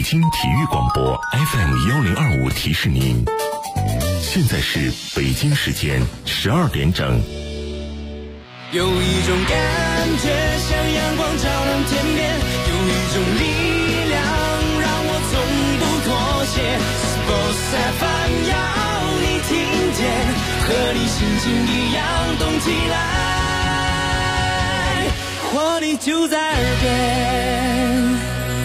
京体育广播 FM1025提示您，现在是北京时间12点整。 有一种感觉像阳光照亮天边，有一种力量让我从不妥协。Sports FM 要你听见，和你心情一样动起来，活力就在耳边。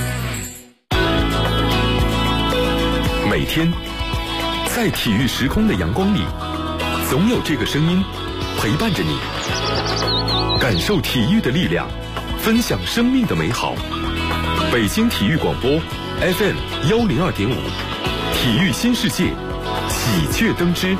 每天在体育时空的阳光里，总有这个声音陪伴着你，感受体育的力量，分享生命的美好。北京体育广播 FM102.5，体育新世界，喜鹊登枝。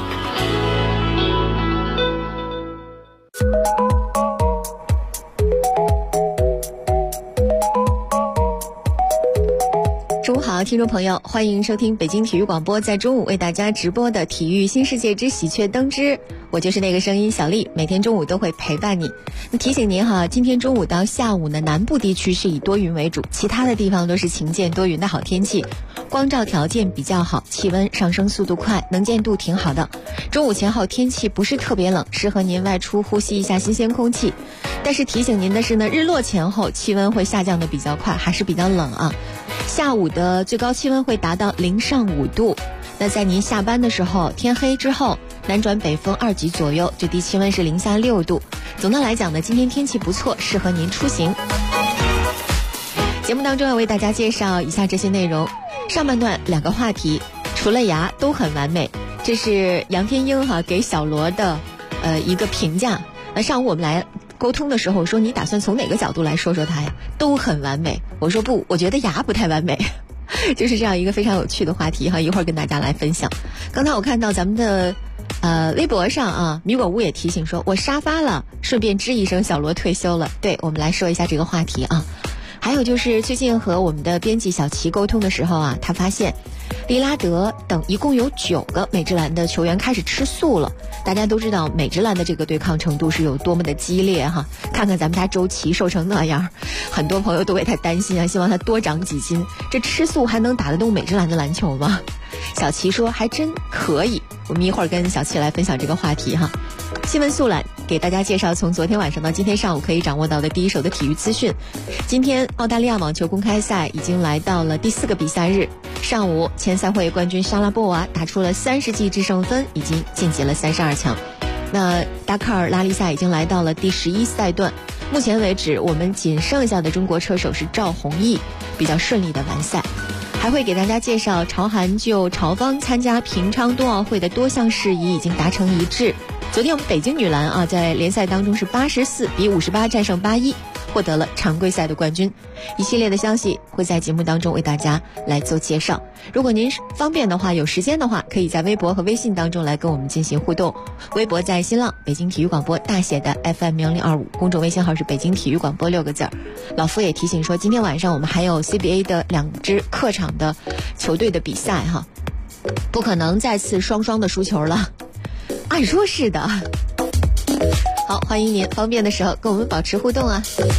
中午好，听众朋友，欢迎收听北京体育广播在中午为大家直播的体育新世界之喜鹊登枝，我就是那个声音小丽，每天中午都会陪伴你。那提醒您哈，今天中午到下午呢，南部地区是以多云为主，其他的地方都是晴间多云的好天气，光照条件比较好，气温上升速度快，能见度挺好的。中午前后天气不是特别冷，适合您外出呼吸一下新鲜空气。但是提醒您的是呢，日落前后气温会下降的比较快，还是比较冷啊。下午的最高气温会达到0上5度。那在您下班的时候，天黑之后，南转北风2级左右，最低气温是0下6度。总的来讲呢，今天天气不错，适合您出行。节目当中要为大家介绍以下这些内容。上半段2个话题，除了牙都很完美，这是杨天英给小罗的一个评价。那上午我们来沟通的时候，我说你打算从哪个角度来说说他呀？都很完美。我说不，我觉得牙不太完美。就是这样一个非常有趣的话题一会儿跟大家来分享。刚才我看到咱们的微博上米果屋也提醒说，我沙发了，顺便吱一声小罗退休了。对，我们来说一下这个话题啊。还有就是最近和我们的编辑小齐沟通的时候他发现利拉德等一共有9个美职篮的球员开始吃素了。大家都知道美职篮的这个对抗程度是有多么的激烈看看咱们家周琦瘦成那样，很多朋友都为他担心希望他多长几斤。这吃素还能打得动美职篮的篮球吗？小齐说还真可以。我们一会儿跟小齐来分享这个话题新闻速览给大家介绍从昨天晚上到今天上午可以掌握到的第一手的体育资讯。今天澳大利亚网球公开赛已经来到了第4个比赛日，上午前赛会冠军莎拉波娃打出了30记制胜分，已经晋级了32强。那达喀尔拉力赛已经来到了第11赛段，目前为止我们仅剩下的中国车手是赵弘毅，比较顺利的完赛。还会给大家介绍朝韩就朝方参加平昌冬奥会的多项事宜已经达成一致。昨天我们北京女篮在联赛当中是84比58战胜81，获得了常规赛的冠军。一系列的消息会在节目当中为大家来做介绍。如果您方便的话，有时间的话，可以在微博和微信当中来跟我们进行互动。微博在新浪北京体育广播大写的 FM1025，公众微信号是北京体育广播6个字。老夫也提醒说，今天晚上我们还有 CBA 的2支客场的球队的比赛不可能再次双的输球了。按说是的。好，欢迎您方便的时候跟我们保持互动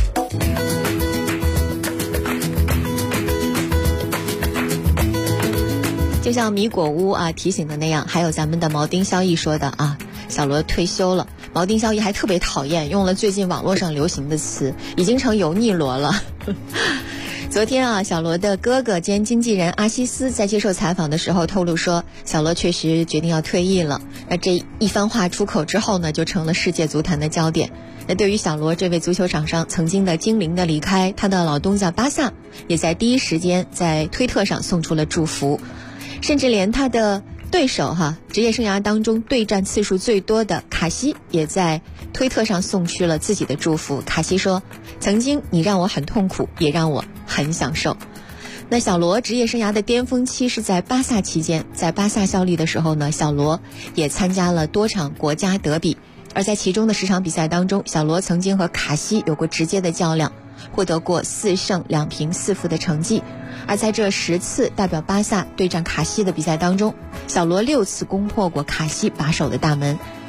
就像米果屋提醒的那样，还有咱们的毛丁萧逸说的小罗退休了。毛丁萧逸还特别讨厌，用了最近网络上流行的词，已经成油腻罗了。昨天小罗的哥哥兼经纪人阿西斯在接受采访的时候透露说，小罗确实决定要退役了。那这一番话出口之后呢，就成了世界足坛的焦点。那对于小罗这位足球场上曾经的精灵的离开，他的老东家巴萨也在第一时间在推特上送出了祝福，甚至连他的对手职业生涯当中对战次数最多的卡西也在推特上送去了自己的祝福。卡西说，曾经你让我很痛苦，也让我很享受。那小罗职业生涯的巅峰期是在巴萨期间，在巴萨效力的时候呢，小罗也参加了多场国家德比，而在其中的10场比赛当中，小罗曾经和卡西有过直接的较量，获得过4胜2平4负的成绩。而在这10次代表巴萨对战卡西的比赛当中，小罗6次攻破过卡西把守的大门，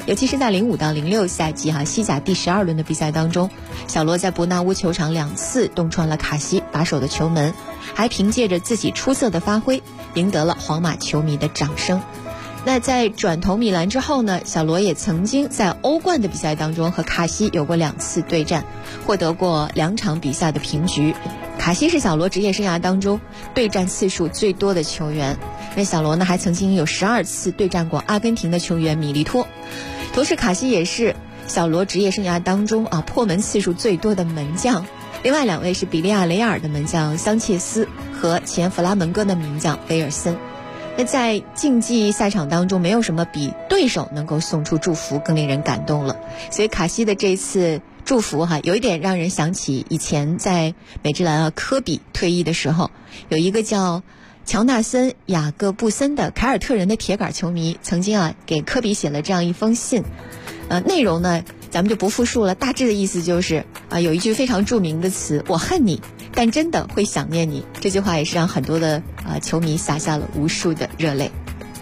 尤其是在05到06赛季西甲第12轮的比赛当中，小罗在伯纳乌球场2次洞穿了卡西把守的球门，还凭借着自己出色的发挥赢得了皇马球迷的掌声。那在转投米兰之后呢，小罗也曾经在欧冠的比赛当中和卡西有过2次对战，获得过2场比赛的平局。卡西是小罗职业生涯当中对战次数最多的球员，那小罗呢还曾经有12次对战过阿根廷的球员米利托。同时卡西也是小罗职业生涯当中破门次数最多的门将，另外2位是比利亚雷亚尔的门将桑切斯和前弗拉门戈的名将威尔森。那在竞技赛场当中，没有什么比对手能够送出祝福更令人感动了，所以卡西的这次祝福有一点让人想起以前在美职篮科比退役的时候，有一个叫乔纳森·雅各布森的凯尔特人的铁杆球迷曾经给科比写了这样一封信，内容呢咱们就不复述了，大致的意思就是有一句非常著名的词，我恨你但真的会想念你，这句话也是让很多的球迷洒下了无数的热泪。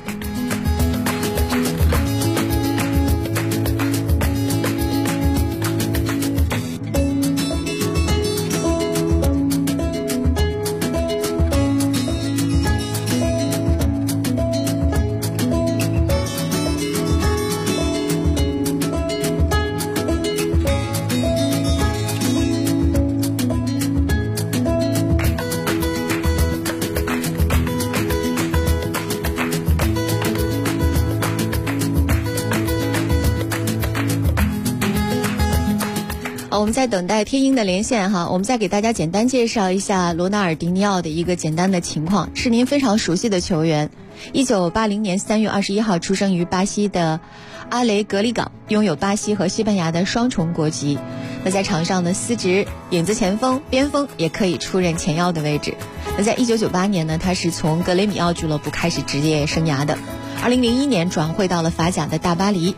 我们在等待天鹰的连线我们再给大家简单介绍一下罗纳尔迪尼奥的一个简单的情况，是您非常熟悉的球员。1980年3月21号出生于巴西的阿雷格里港，拥有巴西和西班牙的双重国籍。那在场上呢，司职影子前锋、边锋，也可以出任前腰的位置。那在1998年呢，他是从格雷米奥俱乐部开始职业生涯的。2001年转会到了法甲的大巴黎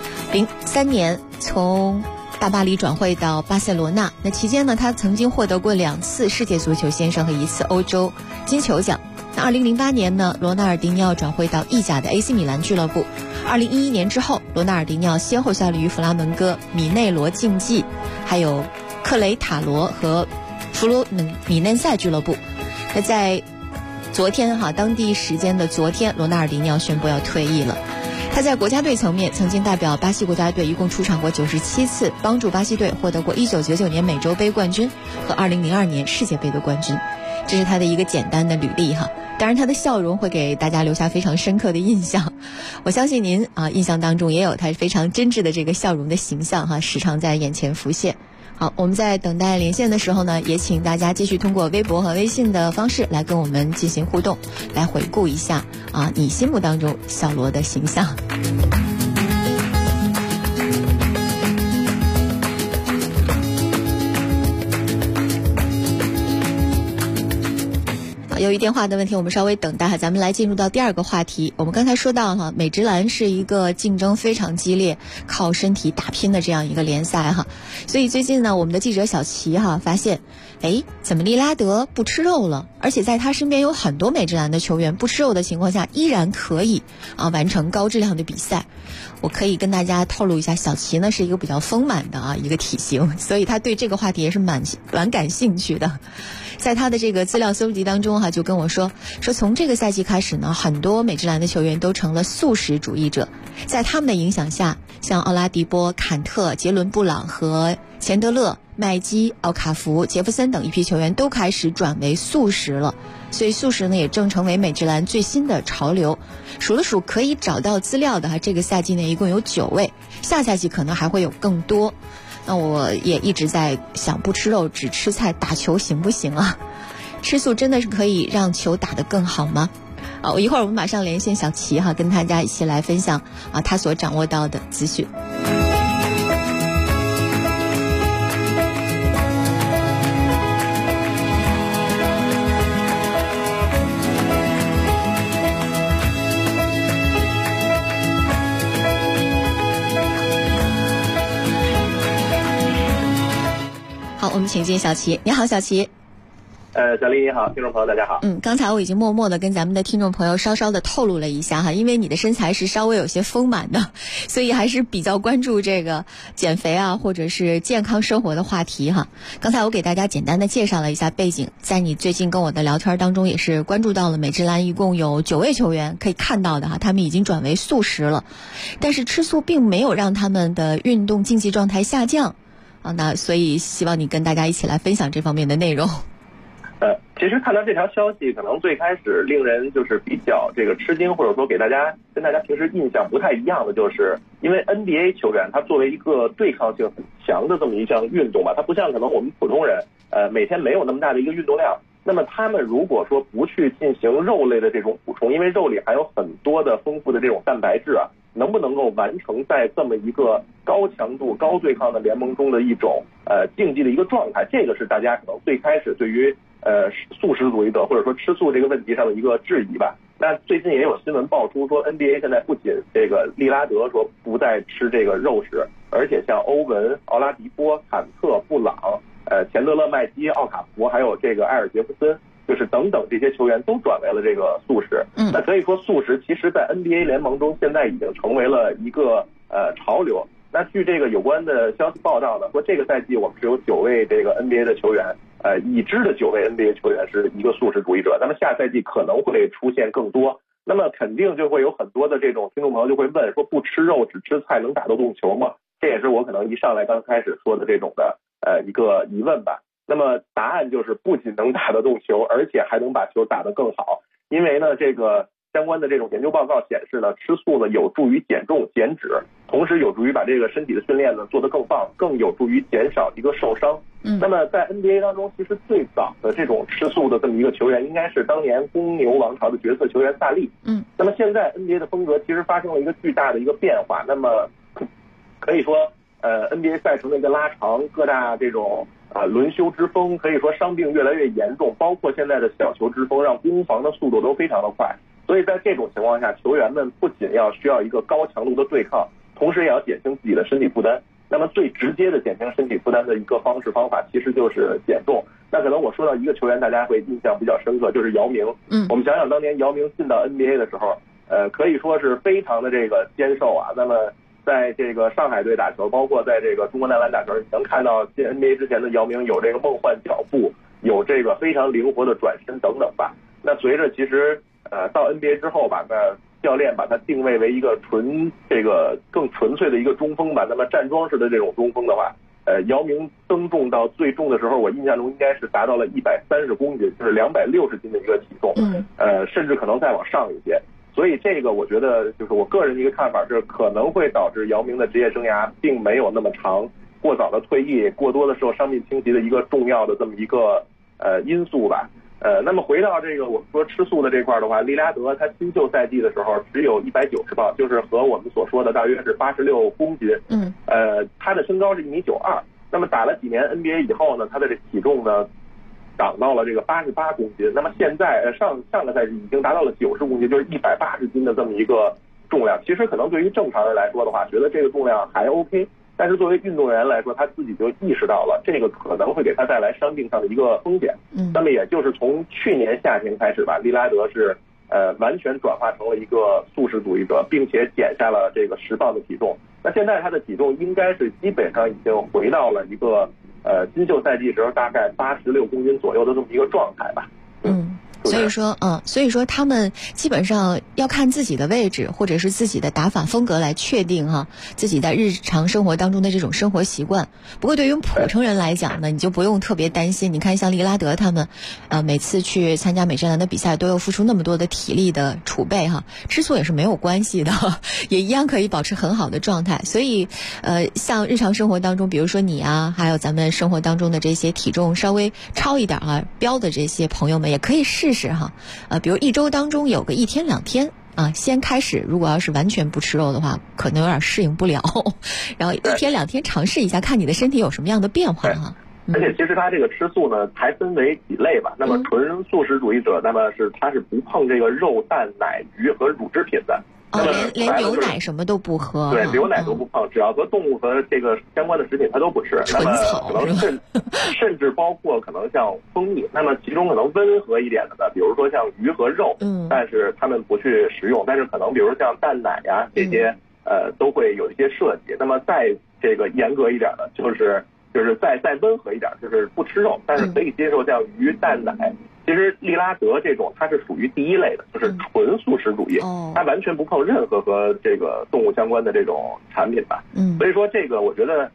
，03年从大巴黎转会到巴塞罗那。那期间呢，他曾经获得过2次世界足球先生和1次欧洲金球奖。那2008年呢，罗纳尔迪尼奥转会到意甲的 AC 米兰俱乐部。2011年之后，罗纳尔迪尼奥先后效力于弗拉门戈、米内罗竞技，还有克雷塔罗和弗罗米嫩塞俱乐部。那在昨天当地时间的昨天，罗纳尔迪尼奥宣布要退役了。他在国家队层面曾经代表巴西国家队一共出场过97次，帮助巴西队获得过1999年美洲杯冠军和2002年世界杯的冠军。这是他的一个简单的履历当然他的笑容会给大家留下非常深刻的印象，我相信您印象当中也有他非常真挚的这个笑容的形象时常在眼前浮现。好，我们在等待连线的时候呢，也请大家继续通过微博和微信的方式来跟我们进行互动，来回顾一下你心目当中小罗的形象。由于电话的问题，我们稍微等待咱们来进入到第2个话题。我们刚才说到美职篮是一个竞争非常激烈、靠身体打拼的这样一个联赛所以最近呢，我们的记者小齐发现，怎么利拉德不吃肉了？而且在他身边有很多美职篮的球员不吃肉的情况下，依然可以完成高质量的比赛。我可以跟大家透露一下，小齐呢是一个比较丰满的一个体型，所以他对这个话题也是蛮感兴趣的。在他的这个资料搜集当中就跟我说从这个赛季开始呢，很多美职篮的球员都成了素食主义者。在他们的影响下，像奥拉迪波、坎特、杰伦布朗和钱德勒、麦基、奥卡福、杰弗森等一批球员都开始转为素食了。所以素食呢也正成为美职篮最新的潮流。数了数可以找到资料的这个赛季呢一共有9位，下赛季可能还会有更多。那我也一直在想，不吃肉只吃菜打球行不行吃素真的是可以让球打得更好吗？一会儿我们马上连线小齐跟大家一起来分享他所掌握到的资讯。好，我们请进小齐。你好，小齐。 小丽你好，听众朋友大家好。 刚才我已经默默的跟咱们的听众朋友稍稍的透露了一下哈，因为你的身材是稍微有些丰满的，所以还是比较关注这个减肥啊或者是健康生活的话题哈。刚才我给大家简单的介绍了一下背景，在你最近跟我的聊天当中也是关注到了美职篮一共有9位球员可以看到的哈，他们已经转为素食了，但是吃素并没有让他们的运动竞技状态下降啊，那所以希望你跟大家一起来分享这方面的内容。 其实看到这条消息，可能最开始令人就是比较这个吃惊，或者说跟大家平时印象不太一样的，就是因为 NBA 球员他作为一个对抗性很强的这么一项运动吧，他不像可能我们普通人每天没有那么大的一个运动量，那么他们如果说不去进行肉类的这种补充，因为肉里还有很多的丰富的这种蛋白质啊，能不能够完成在这么一个高强度高对抗的联盟中的一种竞技的一个状态，这个是大家可能最开始对于素食主义者或者说吃素这个问题上的一个质疑吧。那最近也有新闻爆出说 NBA 现在不仅这个利拉德说不再吃这个肉食，而且像欧文、奥拉迪波、坎特、布朗、钱德勒麦基、奥卡福还有这个埃尔杰夫森，就是等等这些球员都转为了这个素食。那可以说素食其实在 NBA 联盟中现在已经成为了一个潮流。那据这个有关的消息报道呢，说这个赛季我们是有9位这个 NBA 的球员，已知的9位 NBA 球员是一个素食主义者，那么下赛季可能会出现更多，那么肯定就会有很多的这种听众朋友就会问说，不吃肉只吃菜能打得动球吗？这也是我可能一上来刚开始说的这种的一个疑问吧。那么答案就是不仅能打得动球，而且还能把球打得更好，因为呢这个相关的这种研究报告显示呢，吃素呢有助于减重减脂，同时有助于把这个身体的训练呢做得更棒，更有助于减少一个受伤。那么在 NBA 当中，其实最早的这种吃素的这么一个球员，应该是当年公牛王朝的角色球员萨利。那么现在 NBA 的风格其实发生了一个巨大的一个变化，那么可以说NBA 赛程的一个拉长，各大这种轮休之风，可以说伤病越来越严重，包括现在的小球之风，让攻防的速度都非常的快。所以在这种情况下，球员们不仅需要一个高强度的对抗，同时也要减轻自己的身体负担。那么最直接的减轻身体负担的一个方法，其实就是减重。那可能我说到一个球员，大家会印象比较深刻，就是姚明。我们想想当年姚明进到 NBA 的时候，可以说是非常的这个坚瘦啊。那么在这个上海队打球，包括在这个中国男篮打球，你能看到进 NBA 之前的姚明有这个梦幻脚步，有这个非常灵活的转身等等吧。那随着其实到 NBA 之后吧，那教练把他定位为一个更纯粹的一个中锋吧。那么站桩式的这种中锋的话，姚明增重到最重的时候，我印象中应该是达到了130公斤，就是260斤的一个体重，甚至可能再往上一些。所以这个我觉得就是我个人的一个看法是，可能会导致姚明的职业生涯并没有那么长，过早的退役，过多的受伤病侵袭的一个重要的这么一个因素吧。那么回到这个我们说吃素的这块的话，利拉德他新秀赛季的时候只有190磅，就是和我们所说的大约是86公斤。他的身高是1.92米。那么打了几年 NBA 以后呢，他的这体重呢涨到了这个88公斤。那么现在上个赛季已经达到了90公斤，就是180斤的这么一个重量。其实可能对于正常人来说的话，觉得这个重量还 OK。但是作为运动员来说，他自己就意识到了这个可能会给他带来伤病上的一个风险。那么也就是从去年夏天开始吧，利拉德是完全转化成了一个素食主义者，并且减下了这个10磅的体重。那现在他的体重应该是基本上已经回到了一个新秀赛季时候大概86公斤左右的这么一个状态吧。 所以说他们基本上要看自己的位置或者是自己的打法风格来确定自己在日常生活当中的这种生活习惯。不过对于普通人来讲呢，你就不用特别担心。你看像利拉德他们每次去参加美职篮的比赛都要付出那么多的体力的储备吃素也是没有关系的，也一样可以保持很好的状态。所以像日常生活当中，比如说你还有咱们生活当中的这些体重稍微超一点标的这些朋友们也可以试试比如一周当中有个1天2天先开始，如果要是完全不吃肉的话，可能有点适应不了，然后1天2天尝试一下，看你的身体有什么样的变化而且其实他这个吃素呢还分为几类吧。那么纯素食主义者，那么他是不碰这个肉、蛋、奶、鱼和乳制品的。 连牛奶什么都不喝。 对，牛奶都不碰，只要和动物和这个相关的食品它都不吃。 纯草可能甚至包括可能像蜂蜜，那么其中可能温和一点的呢，比如说像鱼和肉，但是他们不去食用，但是可能比如像蛋奶呀这些，都会有一些涉及。那么再这个严格一点的，就是再温和一点，就是不吃肉，但是可以接受像鱼、蛋奶。其实利拉德这种它是属于第一类的，就是纯素食主义，它完全不碰任何和这个动物相关的这种产品吧。所以说这个我觉得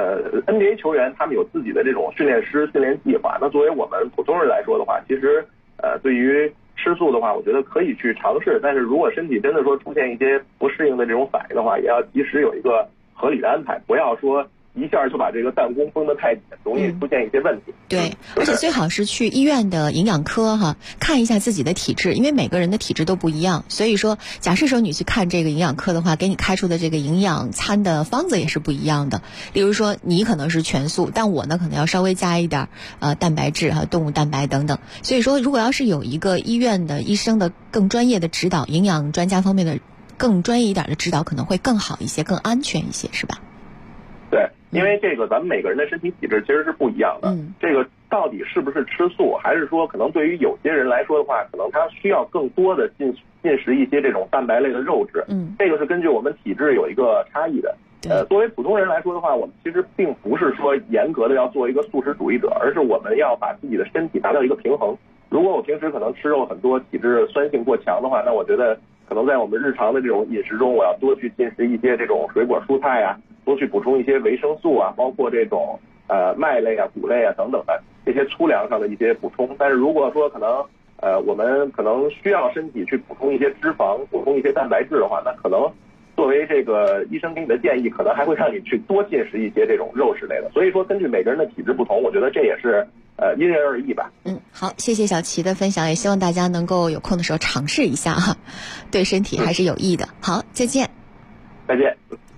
NBA 球员他们有自己的这种训练师训练计划。那作为我们普通人来说的话，其实对于吃素的话，我觉得可以去尝试，但是如果身体真的说出现一些不适应的这种反应的话，也要及时有一个合理的安排，不要说一下就把这个弹弓绷得太紧，容易出现一些问题。 对，而且最好是去医院的营养科看一下自己的体质，因为每个人的体质都不一样。所以说，假设说你去看这个营养科的话，给你开出的这个营养餐的方子也是不一样的。例如说，你可能是全素，但我呢可能要稍微加一点蛋白质动物蛋白等等。所以说，如果要是有一个医院的医生的更专业的指导，营养专家方面的更专业一点的指导，可能会更好一些，更安全一些，是吧？ 对，因为这个咱们每个人的身体体质其实是不一样的。这个到底是不是吃素，还是说可能对于有些人来说的话，可能他需要更多的进食一些这种蛋白类的肉质。这个是根据我们体质有一个差异的。作为普通人来说的话，我们其实并不是说严格的要做一个素食主义者，而是我们要把自己的身体达到一个平衡。如果我平时可能吃肉很多，体质酸性过强的话，那我觉得可能在我们日常的这种饮食中，我要多去进食一些这种水果蔬菜多去补充一些维生素包括这种麦类谷类等等的这些粗粮上的一些补充。但是如果说可能我们可能需要身体去补充一些脂肪，补充一些蛋白质的话，那可能作为这个医生给你的建议，可能还会让你去多进食一些这种肉食类的。所以说根据每个人的体质不同，我觉得这也是因人而异吧。 好，谢谢小齐的分享，也希望大家能够有空的时候尝试一下对身体还是有益的。好，再见。 再见。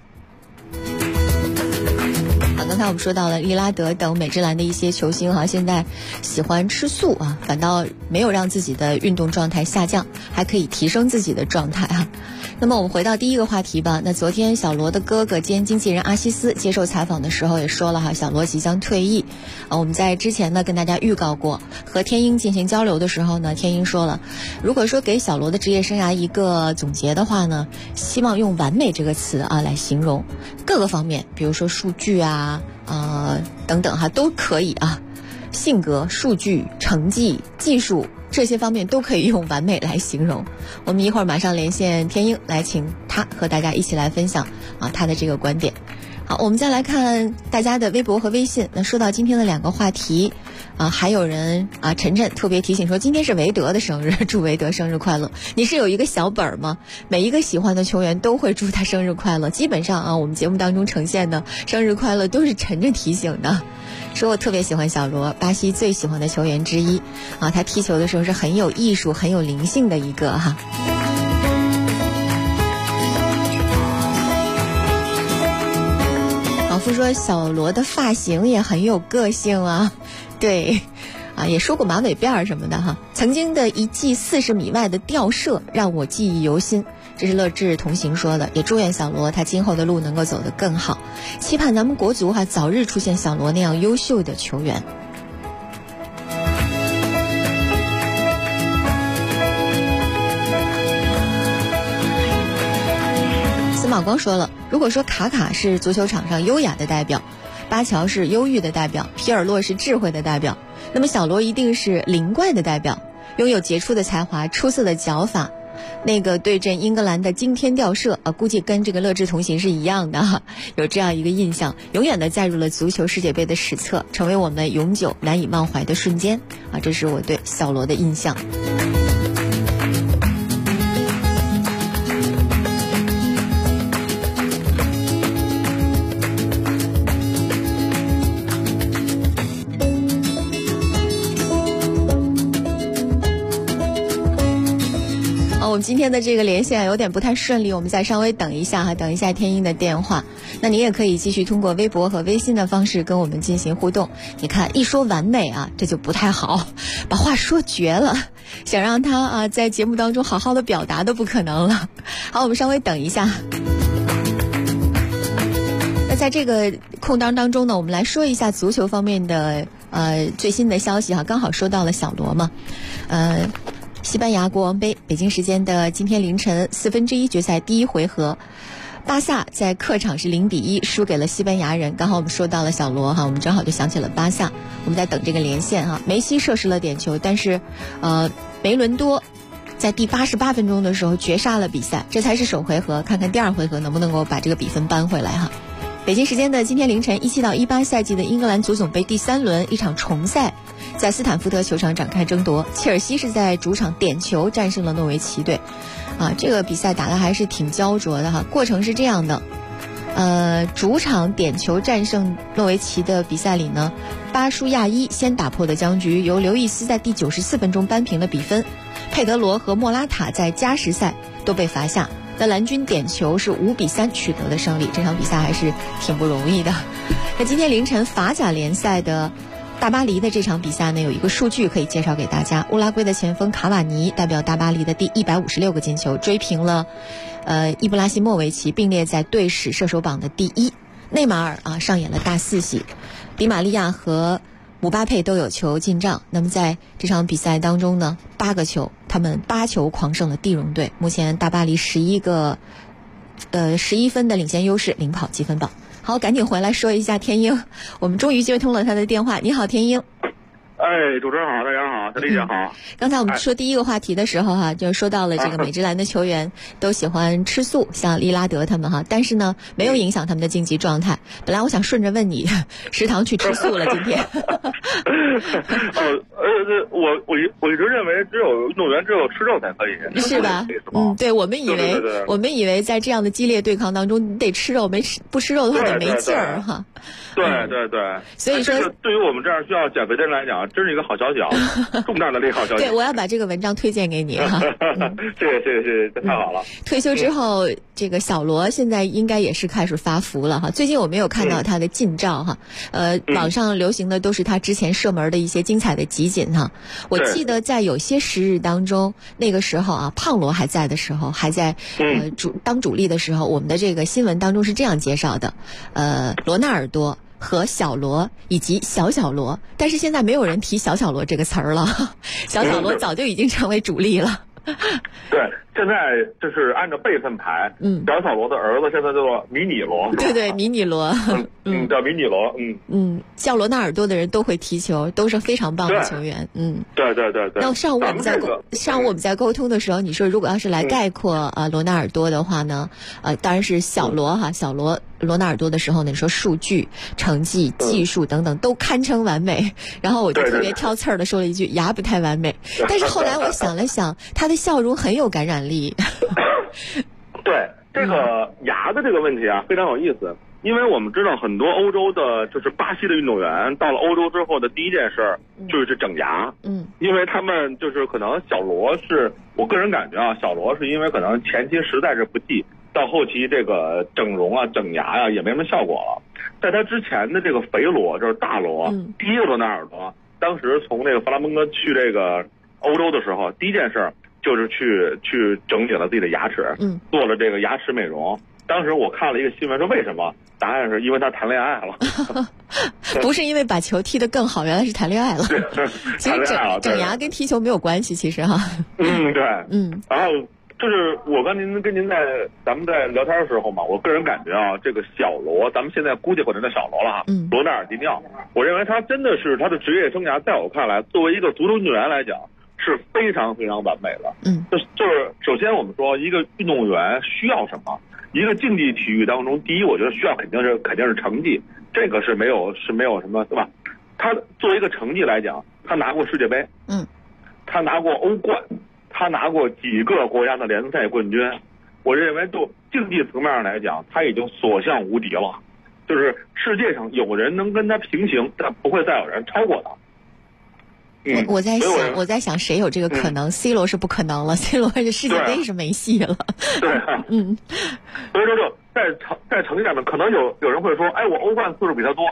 好，刚才我们说到了利拉德等美职篮的一些球星现在喜欢吃素反倒没有让自己的运动状态下降，还可以提升自己的状态那么我们回到第一个话题吧。那昨天小罗的哥哥兼经纪人阿西斯接受采访的时候也说了小罗即将退役我们在之前呢跟大家预告过，和天鹰进行交流的时候呢，天鹰说了，如果说给小罗的职业生涯一个总结的话呢，希望用完美这个词来形容各个方面，比如说数据等等都可以性格、数据、成绩、技术这些方面都可以用完美来形容。我们一会儿马上连线天鹰，来请他和大家一起来分享他的这个观点。好，我们再来看大家的微博和微信。那说到今天的两个话题还有人晨晨特别提醒说今天是韦德的生日，祝韦德生日快乐。你是有一个小本吗？每一个喜欢的球员都会祝他生日快乐。基本上我们节目当中呈现的生日快乐都是晨晨提醒的。说我特别喜欢小罗，巴西最喜欢的球员之一他踢球的时候是很有艺术很有灵性的一个老夫说小罗的发型也很有个性对也说过马尾辫什么的曾经的一记40米外的吊射让我记忆犹新，这是乐智同行说的。也祝愿小罗他今后的路能够走得更好，期盼咱们国足早日出现小罗那样优秀的球员。司马光说了，如果说卡卡是足球场上优雅的代表，巴乔是忧郁的代表，皮尔洛是智慧的代表，那么小罗一定是灵怪的代表，拥有杰出的才华，出色的脚法。那个对阵英格兰的惊天吊射估计跟这个乐智同行是一样的有这样一个印象，永远的载入了足球世界杯的史册，成为我们永久难以忘怀的瞬间这是我对小罗的印象。我们今天的这个连线有点不太顺利，我们再稍微等一下等一下天鹰的电话。那你也可以继续通过微博和微信的方式跟我们进行互动。你看一说完美这就不太好，把话说绝了。 想让他在节目当中好好的表达都不可能了。好，我们稍微等一下。那在这个空档当中呢，我们来说一下足球方面的最新的消息哈，刚好说到了小罗嘛，西班牙国王杯，北京时间的今天凌晨1/4决赛第一回合，巴萨在客场是0-1输给了西班牙人。刚好我们说到了小罗哈，我们正好就想起了巴萨，我们在等这个连线哈。梅西射失了点球，但是梅伦多在第88分钟的时候绝杀了比赛，这才是首回合，看看第二回合能不能够把这个比分扳回来哈。北京时间的今天凌晨17到18赛季的英格兰足总杯第3轮一场重赛在斯坦福德球场展开争夺，切尔西是在主场点球战胜了诺维奇队这个比赛打得还是挺焦灼的哈。过程是这样的，主场点球战胜诺维奇的比赛里呢，巴舒亚伊先打破的僵局，由刘易斯在第94分钟扳平了比分，佩德罗和莫拉塔在加时赛都被罚下，那蓝军点球是5-3取得的胜利，这场比赛还是挺不容易的。那今天凌晨法甲联赛的大巴黎的这场比赛呢，有一个数据可以介绍给大家。乌拉圭的前锋卡瓦尼代表大巴黎的第156个进球，追平了伊布拉希莫维奇，并列在队史射手榜的第1。内马尔上演了大四喜，迪玛利亚和姆巴佩都有球进账。那么在这场比赛当中呢，8个球，他们8球狂胜了地荣队。目前大巴黎11分的领先优势，领跑积分榜。好，赶紧回来说一下天鹰，我们终于接通了他的电话。你好，天鹰。 主持人好，大家好，小丽姐好。 刚才我们说第一个话题的时候哈，就说到了这个美职篮的球员都喜欢吃素，像利拉德他们哈，但是呢没有影响他们的竞技状态。本来我想顺着问你，食堂去吃素了今天。 我一直认为只有运动员只有吃肉才可以， 是吧？对，我们以为在这样的激烈对抗当中，你得吃肉，不吃肉的话得没劲儿哈。 对， 所以说对于我们这样需要减肥的人来讲，真是一个好消息啊，重大的利好消息。 对，我要把这个文章推荐给你哈。 谢谢，太好了。 退休之后，这个小罗现在应该也是开始发福了哈。最近我没有看到他的近照哈，网上流行的都是他之前射门的一些精彩的集锦哈。我记得在有些时日当中，那个时候胖罗还在的时候，还在当主力的时候，我们的这个新闻当中是这样介绍的，罗纳尔多和小罗以及小罗，但是现在没有人提小罗这个词儿了，小罗早就已经成为主力了。 对，现在就是按照辈分排，小罗的儿子现在叫做迷你罗， 对，迷你罗， 叫迷你罗， 叫罗纳尔多的人都会踢球，都是非常棒的球员， 对。 那上午我们在沟通的时候，你说如果要是来概括罗纳尔多的话呢，当然是小罗哈，罗纳尔多的时候呢，你说数据、成绩、技术等等都堪称完美，然后我就特别挑刺儿的说了一句牙不太完美，但是后来我想了想，他的笑容很有感染力。 对，这个牙的这个问题非常有意思，因为我们知道很多欧洲的就是巴西的运动员到了欧洲之后的第一件事就是整牙，因为他们就是可能小罗是我个人感觉小罗是因为可能前期实在是不济，到后期这个整容整牙也没什么效果了。在他之前的这个肥罗就是大罗，第一个罗纳尔多当时从那个弗拉门戈去这个欧洲的时候，第一件事就是去整理了自己的牙齿，做了这个牙齿美容。当时我看了一个新闻说为什么，答案是因为他谈恋爱了。 不是因为把球踢得更好，原来是谈恋爱了。其实整牙跟踢球没有关系，其实哈。 对，然后就是我跟您咱们在聊天的时候嘛，我个人感觉这个小罗，咱们现在估计管他叫小罗了哈，罗纳尔迪尼奥，我认为他真的是他的职业生涯，在我看来，作为一个足球运动员来讲，是非常非常完美的。就是首先我们说一个运动员需要什么，一个竞技体育当中，第一，我觉得需要肯定是成绩，这个是没有什么，对吧？他作为一个成绩来讲，他拿过世界杯，他拿过欧冠，他拿过几个国家的联赛冠军。我认为就竞技层面上来讲，他已经所向无敌了，就是世界上有人能跟他平行，但不会再有人超过他。 我在想谁有这个可能？C 罗是不可能了，C 罗这世界杯是没戏了。 对，所以说就在成绩上面，可能有人会说，我欧冠次数比他多，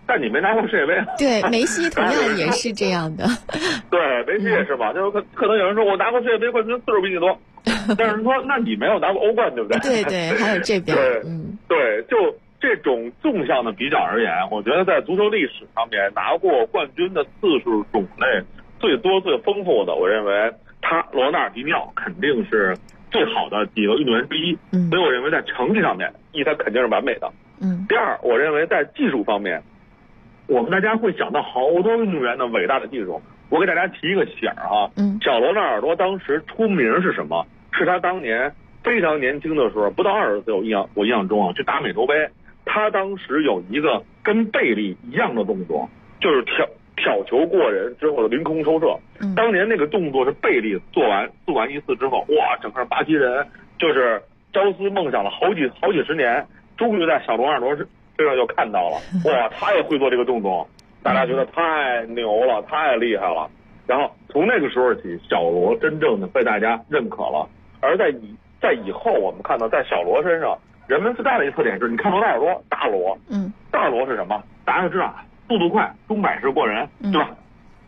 但你没拿过世界杯。 对，梅西同样也是这样的。 对，梅西也是嘛，就是可能有人说我拿过世界杯冠军次数比你多，但是说那你没有拿过欧冠，对不对？ 对对，还有这边。 对，就这种纵向的比较而言，我觉得在足球历史上面拿过冠军的次数种类最多最丰富的，我认为罗纳尔迪尼奥肯定是最好的几个运动员之一。所以我认为在成绩上面，他肯定是完美的。第二，我认为在技术方面，我们大家会想到好多运动员的伟大的技术。我给大家提一个醒啊，小罗纳尔多当时出名是什么？是他当年非常年轻的时候，不到20岁，我印象中啊，去打美洲杯，他当时有一个跟贝利一样的动作，就是挑球过人之后的凌空抽射。当年那个动作是贝利做完一次之后，哇，整个巴西人就是朝思梦想了好几十年，终于在小罗纳尔多身上就看到了，哇，他也会做这个动作，大家觉得太牛了，太厉害了。然后从那个时候起，小罗真正的被大家认可了。而在以后，我们看到在小罗身上，人们最大的一个特点是，你看罗纳尔多大罗，大罗是什么？大家都知道，速度快，中摆式过人，对吧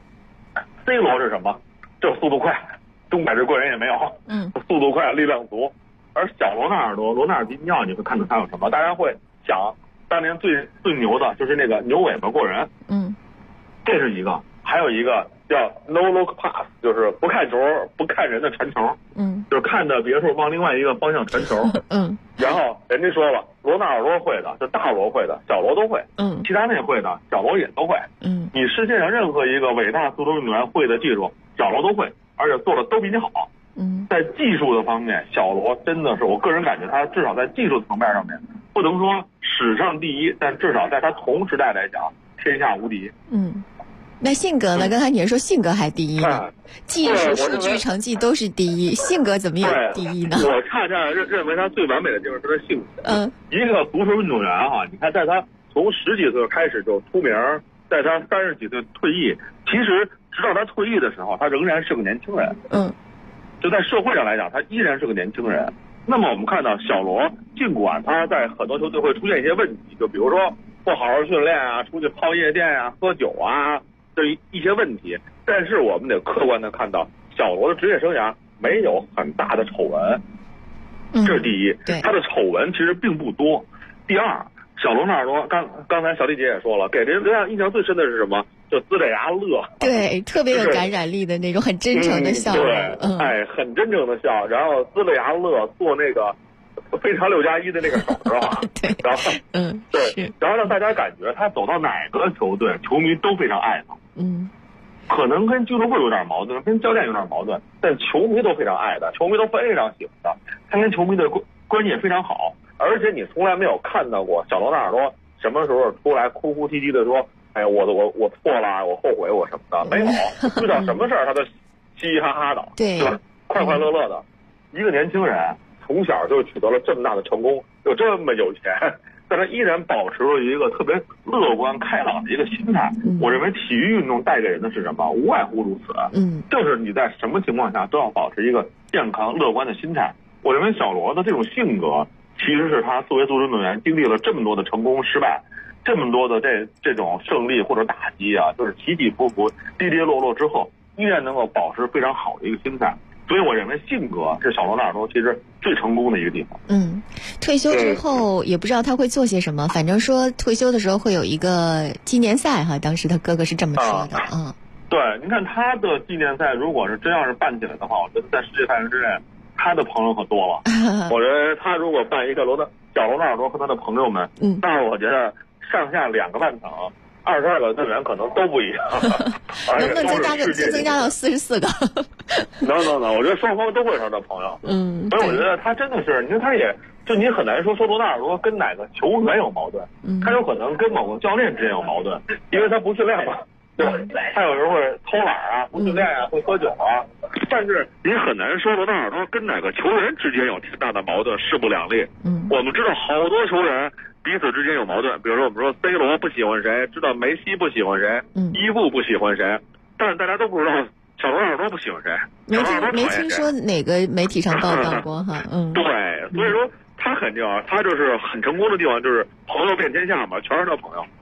？C 罗是什么？就是速度快，中摆式过人也没有，速度快，力量足。而小罗纳尔迪尼奥，你会看到他有什么？大家会想，当年最牛的就是那个牛尾巴过人，这是一个，还有一个叫 no look pass， 就是不看球不看人的传球，就是看着别处往另外一个方向传球，然后人家说了，罗纳尔多会的，就大罗会的，小罗都会，其他那会的，小罗也都会，你世界上任何一个伟大足球运动员会的技术，小罗都会，而且做的都比你好。在技术的方面，小罗真的是我个人感觉，他至少在技术层面上面，不能说史上第一，但至少在他同时代来讲，天下无敌。 那性格呢？刚才你说性格还第一呢，技术、数据、成绩都是第一，性格怎么有第一呢？ 我恰恰认为他最完美的地方是他性格。一个足球运动员哈，你看，在他从10几岁开始就出名，在他30几岁退役，其实直到他退役的时候，他仍然是个年轻人。就在社会上来讲，他依然是个年轻人。那么我们看到小罗，尽管他在很多球队会出现一些问题，就比如说不好好训练啊，出去泡夜店啊，喝酒啊。这一些问题，但是我们得客观的看到，小罗的职业生涯没有很大的丑闻，这是第一，他的丑闻其实并不多。第二，小罗纳尔多刚才小丽姐也说了，给人留下印象最深的是什么？就呲着牙乐， 对，特别有感染力的那种很真诚的笑， 对，很真诚的笑，然后呲着牙乐，做那个非常6+1的那个手势吧， 对， 然后对，然后让大家感觉他走到哪个球队，球迷都非常爱他。可能跟俱乐部有点矛盾，跟教练有点矛盾，但球迷都非常爱他，球迷都非常喜欢他，他跟球迷的关系也非常好。而且你从来没有看到过小罗纳尔多什么时候出来哭哭啼啼的说，哎呀，我错了，我后悔，我什么的，没有。遇到什么事儿他都嘻嘻哈哈的，对吧？快快乐乐的。一个年轻人从小就取得了这么大的成功，又这么有钱，但他依然保持了一个特别乐观开朗的一个心态。我认为体育运动带给人的是什么？无外乎如此。就是你在什么情况下都要保持一个健康乐观的心态。我认为小罗的这种性格，其实是他作为足球运动员经历了这么多的成功失败，这么多的这种胜利或者打击啊，就是起起伏伏、跌跌落落之后，依然能够保持非常好的一个心态。所以我认为性格是小罗纳尔多其实最成功的一个地方。 退休之后也不知道他会做些什么，反正说退休的时候会有一个纪念赛哈，当时他哥哥是这么说的。 对，您看他的纪念赛，如果是真要是办起来的话，我觉得在世界范围之内，他的朋友可多了。我觉得他如果办一个小罗纳尔多和他的朋友们，那我觉得上下2个半场，22个队员可能都不一样， 能不能增加到44个？ 能，我觉得双方都会是他的朋友。所以我觉得他真的是，你看他也就你很难说罗纳尔多跟哪个球员有矛盾，他有可能跟某个教练之间有矛盾，因为他不训练嘛，对吧？他有时候会偷懒啊，不训练啊，会喝酒啊。但是你很难说罗纳尔多跟哪个球员之间有挺大的矛盾，势不两立。我们知道好多球员彼此之间有矛盾，比如说我们说 C 罗不喜欢谁，知道梅西不喜欢谁，伊布不喜欢谁，但是大家都不知道小罗纳尔多不喜欢谁。 没听说哪个媒体上报道过哈。 对，所以说他肯定他就是很成功的地方，就是朋友遍天下嘛，全是他朋友。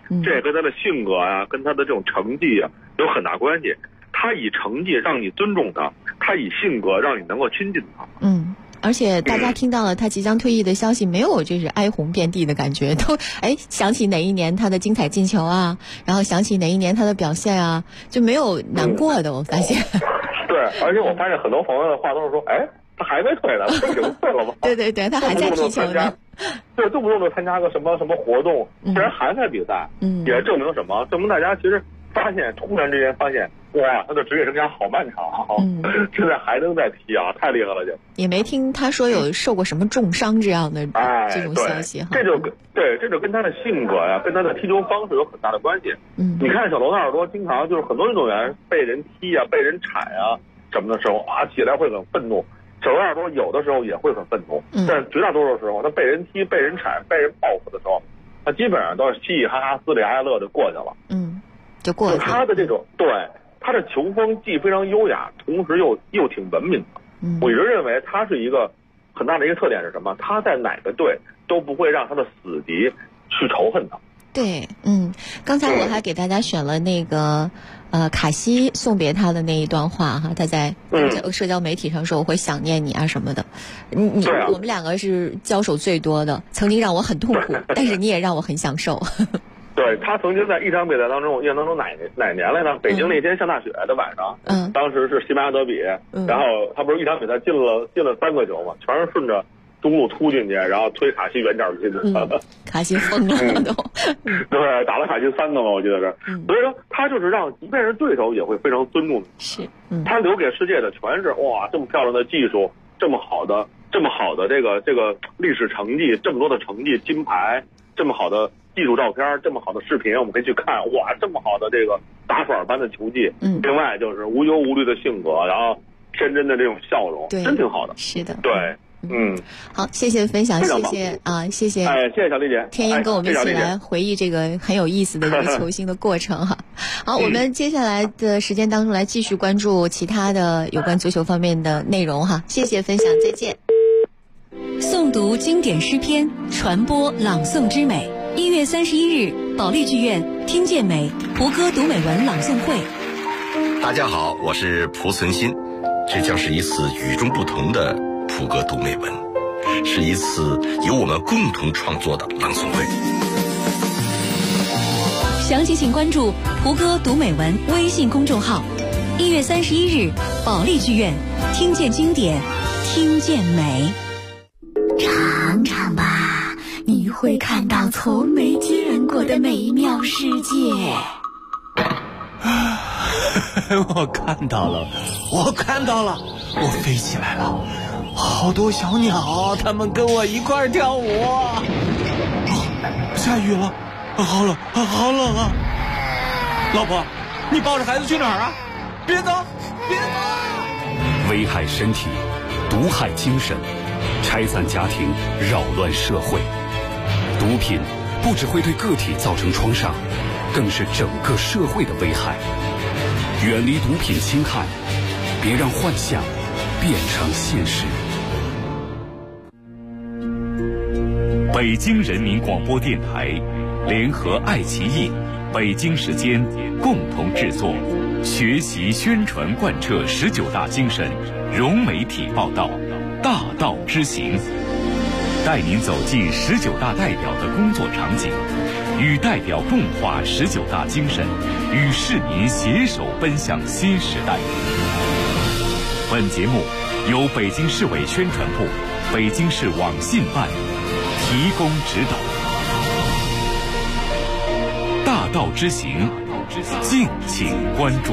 这也跟他的性格啊，跟他的这种成绩啊有很大关系。他以成绩让你尊重他，他以性格让你能够亲近他。 而且大家听到了他即将退役的消息，没有就是哀鸿遍地的感觉，都想起哪一年他的精彩进球啊，然后想起哪一年他的表现啊，就没有难过的。我发现。 对，而且我发现很多朋友的话都是说，他还没退呢，他已经退了吗？ 对，他还在踢球呢。 对，动不动就参加个什么活动，虽然还在比赛，也证明什么？证明大家其实突然之间发现，哇，他的职业生涯好漫长，现在还能再踢啊，太厉害了！ 也没听他说有受过什么重伤这样的这种消息哈。 这就跟他的性格呀，跟他的踢球方式有很大的关系。你看小罗纳尔多经常就是很多运动员被人踢啊、被人踩啊什么的时候啊，起来会很愤怒。小罗纳尔多有的时候也会很愤怒，但绝大多数时候他被人踢、被人踩、被人报复的时候，他基本上都是嘻嘻哈哈、斯里哀乐就过去了。 就过去了。 他的这种他的球风既非常优雅，同时又挺文明的。我一直认为他是一个很大的一个特点是什么？他在哪个队都不会让他的死敌去仇恨他。 对，刚才我还给大家选了那个卡西送别他的那一段话哈，他在社交媒体上说我会想念你啊什么的。我们两个是交手最多的，曾经让我很痛苦，但是你也让我很享受。 对，他曾经在一场比赛当中，我印象当中哪年来呢？北京那天下大雪的晚上，当时是西班牙德比，然后他不是一场比赛进了3个球嘛，全是顺着中路突进去，然后推卡西远角进的。 卡西疯了都。 对，打了卡西3个嘛，我记得是。所以说他就是让即便是对手也会非常尊重你。 是， 他留给世界的全是哇这么漂亮的技术，这么好的这个历史成绩，这么多的成绩金牌，这么好的技术照片，这么好的视频，我们可以去看。哇，这么好的这个打法般的球技，另外就是无忧无虑的性格，然后天真的这种笑容，真挺好的。 是的， 对。 好，谢谢分享，谢谢啊，谢谢， 谢谢小丽姐， 天英跟我们一起来回忆这个很有意思的一个球星的过程哈。好，我们接下来的时间当中来继续关注其他的有关足球方面的内容哈。谢谢分享，再见。 诵读经典诗篇，传播朗诵之美。1月31日，保利剧院听见美胡歌读美文朗诵会。 大家好，我是蒲存昕，这将是一次与众不同的胡歌读美文，是一次由我们共同创作的朗诵会。 详情请关注胡歌读美文微信公众号。1月31日，保利剧院听见经典，听见美。 尝尝吧，你会看到从没见过的美妙世界。 我看到了，我飞起来了，好多小鸟，它们跟我一块儿跳舞。下雨了，好冷啊！老婆，你抱着孩子去哪儿啊？别走！ 危害身体，毒害精神，拆散家庭，扰乱社会。毒品不只会对个体造成创伤，更是整个社会的危害。远离毒品侵害，别让幻想变成现实。北京人民广播电台联合爱奇艺、北京时间共同制作，学习宣传贯彻19大精神，融媒体报道，大道之行，带您走进19大代表的工作场景，与代表共话19大精神，与市民携手奔向新时代。本节目由北京市委宣传部、北京市网信办提供指导。大道之行，敬请关注。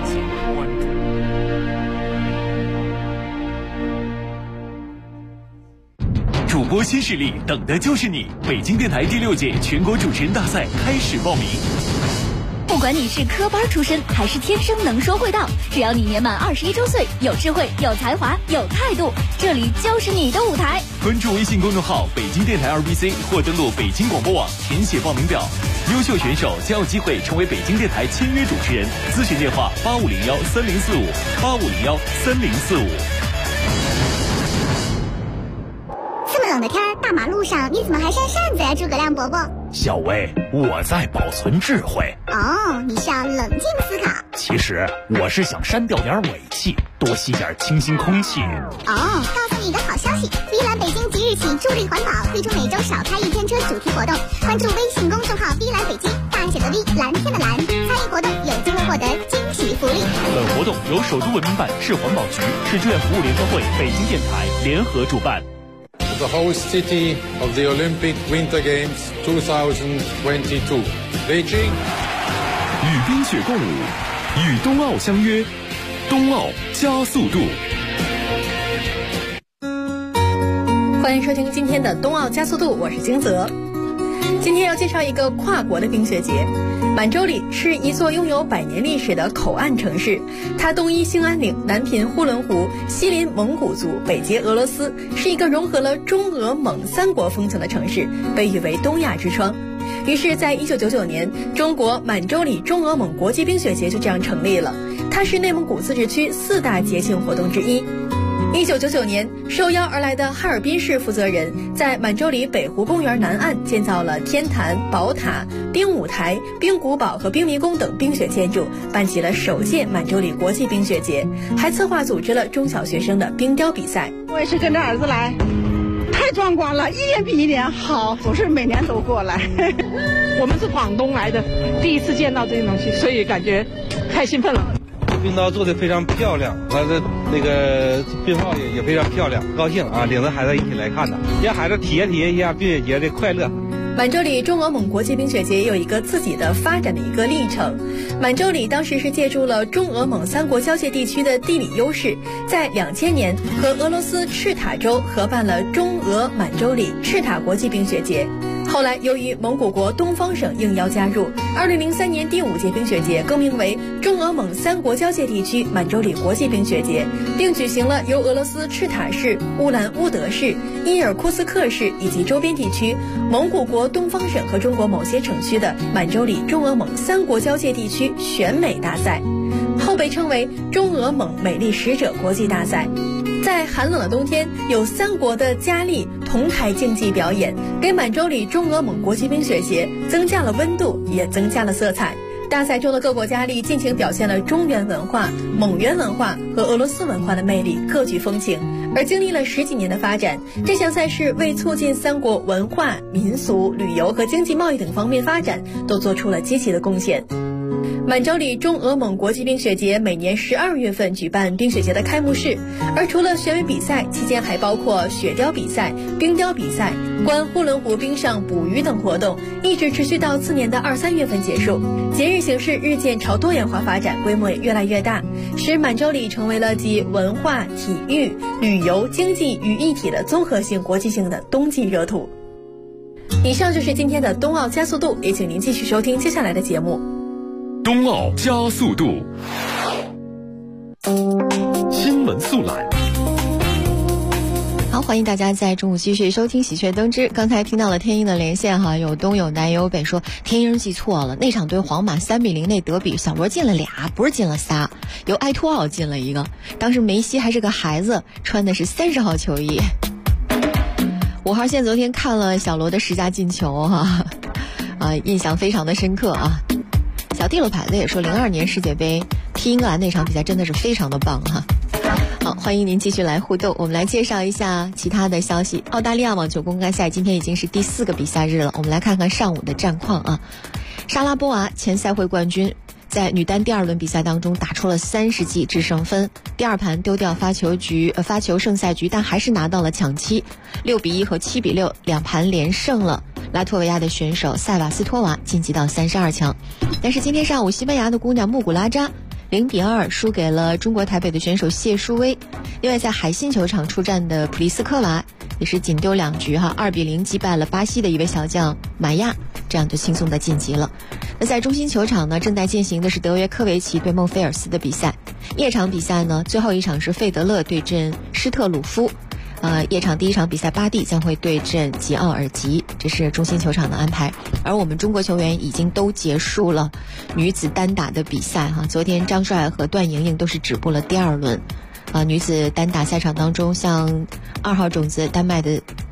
主播新势力，等的就是你！北京电台第6届全国主持人大赛开始报名。 不管你是科班出身还是天生能说会道，只要你年满21周岁，有智慧、有才华、有态度，这里就是你的舞台。 关注微信公众号北京电台2BC 或登录北京广播网填写报名表，优秀选手将有机会成为北京电台签约主持人。咨询电话85013045，85013045。 这么冷的天，大马路上你怎么还扇扇子呀，诸葛亮伯伯？ 小薇，我在保存智慧。 哦，你是要冷静思考。 其实我是想删掉点尾气，多吸点清新空气。 哦，告诉你一个好消息，碧蓝北京即日起助力环保，推出每周少开一天车主题活动。关注微信公众号碧蓝北京，大写的 V， 蓝天的蓝，参与活动有机会获得惊喜福利。 本活动由首都文明办、市环保局、市志愿服务联合会、北京电台联合主办。 The host city of the Olympic Winter Games 2022, Beijing。 与冰雪共舞，与冬奥相约，冬奥加速度。 欢迎收听今天的冬奥加速度，我是金泽。今天要介绍一个跨国的冰雪节。满洲里是一座拥有100年历史的口岸城市，它东依兴安岭，南濒呼伦湖，西临蒙古族，北接俄罗斯，是一个融合了中俄蒙3国风情的城市，被誉为东亚之窗。于是在1999年，中国满洲里中俄蒙国际冰雪节就这样成立了，它是内蒙古自治区4大节庆活动之一。1999年，受邀而来的哈尔滨市负责人在满洲里北湖公园南岸建造了天坛、宝塔、冰舞台、冰古堡和冰迷宫等冰雪建筑，办起了首届满洲里国际冰雪节，还策划组织了中小学生的冰雕比赛。 我也是跟着儿子来，太壮观了，一年比一年好，总是每年都过来。我们是广东来的，第一次见到这些东西，所以感觉太兴奋了。 冰刀做的非常漂亮，完了那个冰帽也非常漂亮，高兴啊！领着孩子一起来看呢，让孩子体验一下冰雪节的快乐。 满洲里中俄蒙国际冰雪节也有一个自己的发展的一个历程。满洲里当时是借助了中俄蒙3国交界地区的地理优势，在2000年和俄罗斯赤塔州合办了中俄满洲里赤塔国际冰雪节。后来由于蒙古国东方省应邀加入，2003年第5届冰雪节更名为中俄蒙3国交界地区满洲里国际冰雪节，并举行了由俄罗斯赤塔市、乌兰乌德市、伊尔库斯克市以及周边地区、蒙古国东方省和中国某些省区的满洲里中俄蒙3国交界地区选美大赛，后被称为中俄蒙美丽使者国际大赛。在寒冷的冬天，有3国的佳丽同台竞技表演，给满洲里中俄蒙国际冰雪节增加了温度，也增加了色彩。大赛中的各国佳丽尽情表现了中原文化、蒙元文化和俄罗斯文化的魅力，各具风情。而经历了10几年的发展，这项赛事为促进3国文化、民俗、旅游和经济贸易等方面发展，都做出了积极的贡献。满洲里中俄蒙国际冰雪节每年12月份举办冰雪节的开幕式，而除了选美比赛，期间还包括雪雕比赛、冰雕比赛、观呼伦湖冰上捕鱼等活动，一直持续到次年的2、3月份结束。节日形式日渐朝多元化发展，规模也越来越大，使满洲里成为了集文化、体育、旅游、经济于一体的综合性国际性的冬季热土。以上就是今天的冬奥加速度，也请您继续收听接下来的节目。 冬奥加速度，新闻速览。 好，欢迎大家在中午继续收听喜鹊登之。刚才听到了天鹰的连线哈，有东有南有北，说天鹰记错了，那场对皇马3-0那德比，小罗进了俩，不是进了仨，由埃托奥进了一个。当时梅西还是个孩子，穿的是30号球衣。5号线昨天看了小罗的10佳进球哈，印象非常的深刻啊。小地罗牌子也说02年世界杯踢英格兰那场比赛真的是非常的棒哈。好，欢迎您继续来互动。我们来介绍一下其他的消息。澳大利亚网球公开赛今天已经是第4个比赛日了，我们来看看上午的战况啊。莎拉波娃前赛会冠军，在女单第2轮比赛当中打出了30记制胜分，第2盘丢掉发球胜赛局，但还是拿到了抢七，6-1和7-6两盘连胜了拉脱维亚的选手塞瓦斯托娃，晋级到32强。但是今天上午西班牙的姑娘穆古拉扎0-2输给了中国台北的选手谢淑薇。另外在海信球场出战的普利斯科娃也是仅丢2局哈，2-0击败了巴西的一位小将玛亚，这样就轻松的晋级了。那在中心球场呢，正在进行的是德约科维奇对孟菲尔斯的比赛。夜场比赛呢，最后一场是费德勒对阵施特鲁夫。夜场第1场比赛巴蒂将会对阵吉奥尔吉，这是中心球场的安排。而我们中国球员已经都结束了女子单打的比赛哈，昨天张帅和段莹莹都是止步了第2轮。女子单打赛场当中，像2号种子丹麦的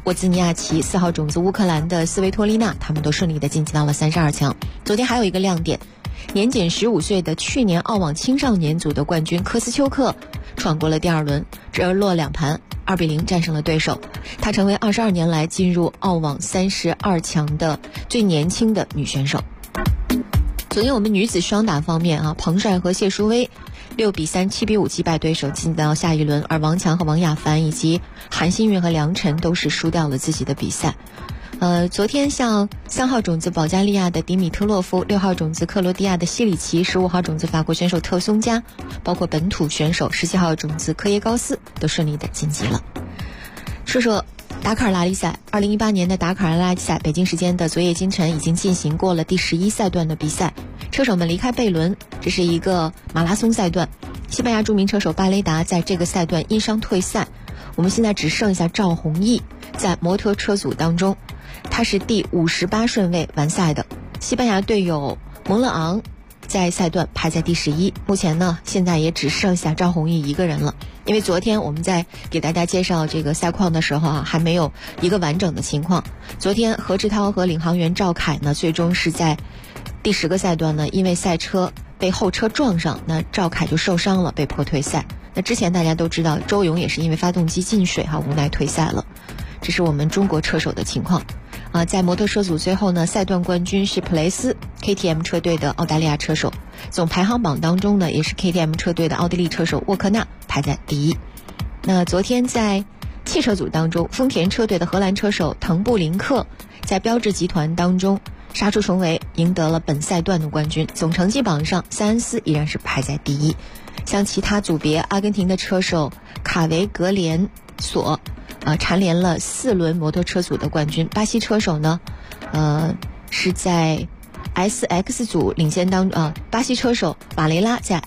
沃兹尼亚奇、4号种子乌克兰的斯维托利娜，他们都顺利的晋级到了32强。昨天还有一个亮点，年仅15岁的去年澳网青少年组的冠军科斯丘克闯过了第2轮，直而落2盘，2-0战胜了对手，她成为22年来进入澳网32强的最年轻的女选手。昨天我们女子双打方面啊，彭帅和谢淑薇6-3、7-5击败对手进到下一轮，而王强和王雅凡以及韩新月和梁晨都是输掉了自己的比赛。昨天像3号种子保加利亚的迪米特洛夫、6号种子克罗地亚的西里奇、15号种子法国选手特松加，包括本土选手17号种子科耶高斯都顺利的晋级了。说说达喀尔拉力赛，2018年的达喀尔拉力赛，北京时间的昨夜今晨已经进行过了第11赛段的比赛，车手们离开贝伦，这是一个马拉松赛段。西班牙著名车手巴雷达在这个赛段因伤退赛，我们现在只剩下赵宏毅在摩托车组当中，他是第58顺位完赛的。西班牙队友蒙勒昂在赛段排在第11，目前呢现在也只剩下赵宏毅一个人了。因为昨天我们在给大家介绍这个赛况的时候啊，还没有一个完整的情况。昨天何志涛和领航员赵凯呢，最终是在第10个赛段呢，因为赛车被后车撞上，那赵凯就受伤了，被迫退赛。那之前大家都知道，周勇也是因为发动机进水无奈退赛了。这是我们中国车手的情况。在摩托车组最后呢，赛段冠军是普雷斯 KTM 车队的澳大利亚车手，总排行榜当中呢，也是 KTM 车队的奥地利车手沃克纳排在第1。那昨天在汽车组当中，丰田车队的荷兰车手滕布林克在标致集团当中杀出重围，赢得了本赛段的冠军。总成绩榜上，塞恩斯依然是排在第1。像其他组别，阿根廷的车手卡维格连索蝉联了4轮摩托车组的冠军。巴西车手呢，是在 SX 组领先巴西车手马雷拉在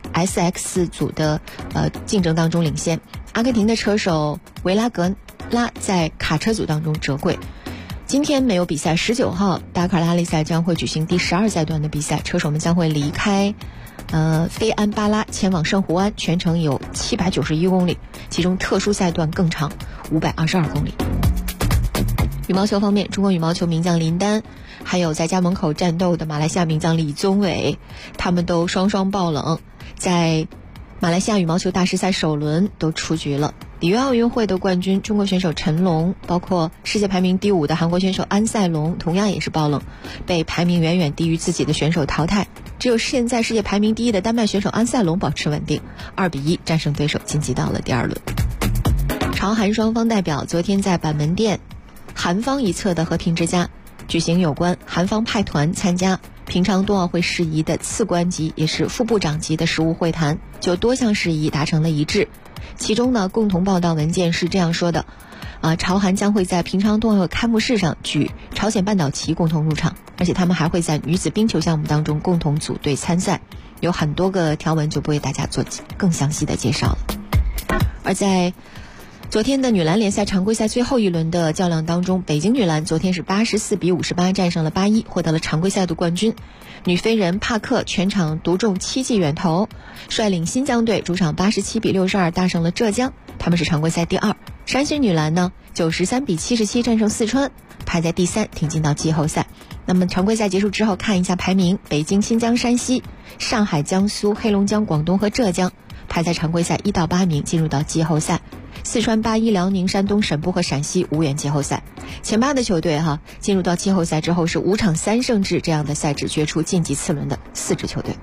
SX 组的竞争当中领先。阿根廷的车手维拉格拉在卡车组当中折桂。今天没有比赛，19号达喀尔拉力赛将会举行第12赛段的比赛，车手们将会离开菲安巴拉前往圣胡安，全程有791公里，其中特殊赛段更长，522公里。羽毛球方面，中国羽毛球名将林丹，还有在家门口战斗的马来西亚名将李宗伟，他们都双双爆冷，在马来西亚羽毛球大师赛首轮都出局了。里约奥运会的冠军中国选手陈龙，包括世界排名第5的韩国选手安赛龙，同样也是爆冷，被排名远远低于自己的选手淘汰。只有现在世界排名第1的丹麦选手安赛龙保持稳定，2-1战胜对手，晋级到了第2轮。朝韩双方代表昨天在板门店韩方一侧的和平之家举行有关韩方派团参加平昌冬奥会事宜的次官级，也是副部长级的实务会谈，就多项事宜达成了一致。其中呢，共同报道文件是这样说的：朝韩将会在平昌冬奥会开幕式上举朝鲜半岛旗共同入场，而且他们还会在女子冰球项目当中共同组队参赛。有很多个条文就不为大家做更详细的介绍了。而在昨天的女篮联赛常规赛最后一轮的较量当中，北京女篮昨天是84-58战胜了81，获得了常规赛的冠军。女飞人帕克全场独中7记远投，率领新疆队主场87-62大胜了浙江，他们是常规赛第2。山西女篮呢93-77战胜四川，排在第3，挺进到季后赛。那么常规赛结束之后看一下排名，北京、新疆、山西、上海、江苏、黑龙江、广东和浙江排在常规赛1到8名，进入到季后赛。四川8-1、辽宁、山东、沈波和陕西无缘季后赛。前8的球队进入到季后赛之后是5场3胜制这样的赛制，决出晋级次轮的4支球队。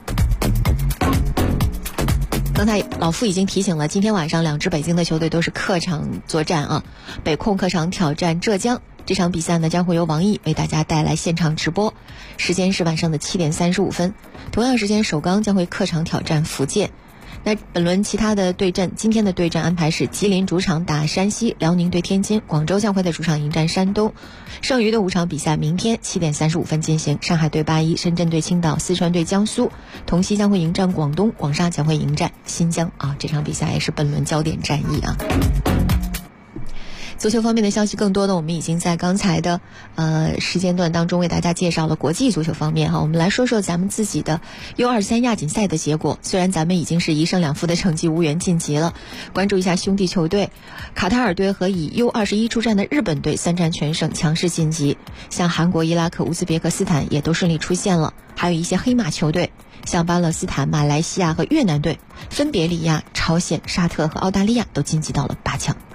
刚才老傅已经提醒了，今天晚上2支北京的球队都是客场作战北控客场挑战浙江。这场比赛呢将会由王毅为大家带来现场直播，时间是晚上的7点35分。同样时间，首钢将会客场挑战福建。那本轮其他的对阵，今天的对阵安排是吉林主场打山西，辽宁对天津，广州将会在主场迎战山东。剩余的5场比赛明天7点35分进行，上海对81，深圳对青岛，四川对江苏，同曦将会迎战广东，广沙将会迎战新疆这场比赛也是本轮焦点战役足球方面的消息更多的，我们已经在刚才的时间段当中为大家介绍了国际足球方面哈。我们来说说咱们自己的 U23 亚锦赛的结果。虽然咱们已经是1胜2负的成绩无缘晋级了，关注一下兄弟球队卡塔尔队和以 U21 出战的日本队3战全胜，强势晋级。像韩国、伊拉克、乌兹别克斯坦也都顺利出现了，还有一些黑马球队，像巴勒斯坦、马来西亚和越南队，分别力压朝鲜、沙特和澳大利亚，都晋级到了8强。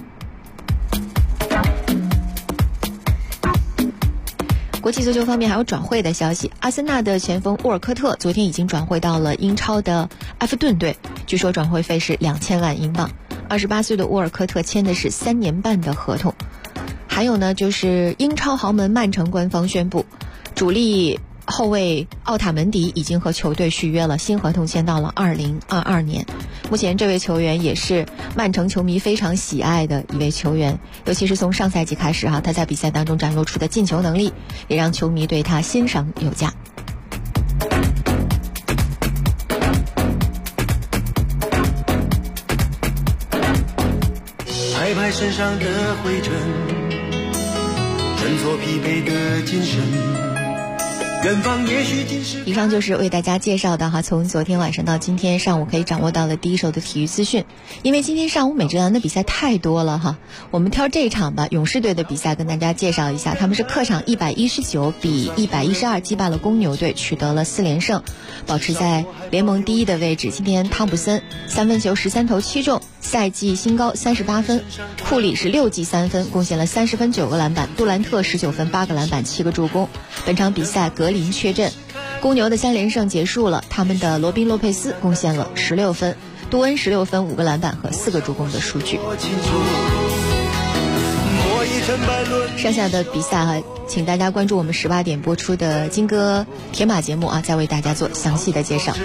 国际足球方面还有转会的消息，阿森纳的前锋沃尔科特昨天已经转会到了英超的埃弗顿队，据说转会费是2000万英镑。28岁的沃尔科特签的是3年半的合同。还有呢，就是英超豪门曼城官方宣布，主力后卫奥塔门迪已经和球队续约了，新合同签到了2022年。目前这位球员也是曼城球迷非常喜爱的一位球员，尤其是从上赛季开始他在比赛当中展露出的进球能力，也让球迷对他欣赏有加。 拍拍身上的灰尘，振作疲惫的精神。 以上就是为大家介绍的从昨天晚上到今天上午可以掌握到的第一手的体育资讯。因为今天上午美职篮的比赛太多了我们挑这一场吧，勇士队的比赛跟大家介绍一下，他们是客场119比112击败了公牛队，取得了4连胜，保持在联盟第一的位置。今天汤普森3分球13投7中，赛季新高38分，库里是6记3分，贡献了30分9个篮板，杜兰特19分8个篮板7个助攻。本场比赛格林缺阵，公牛的3连胜结束了，他们的罗宾洛佩斯贡献了16分，杜恩16分5个篮板和4个助攻的数据。剩下的比赛请大家关注我们18点播出的金歌铁马节目再为大家做详细的介绍。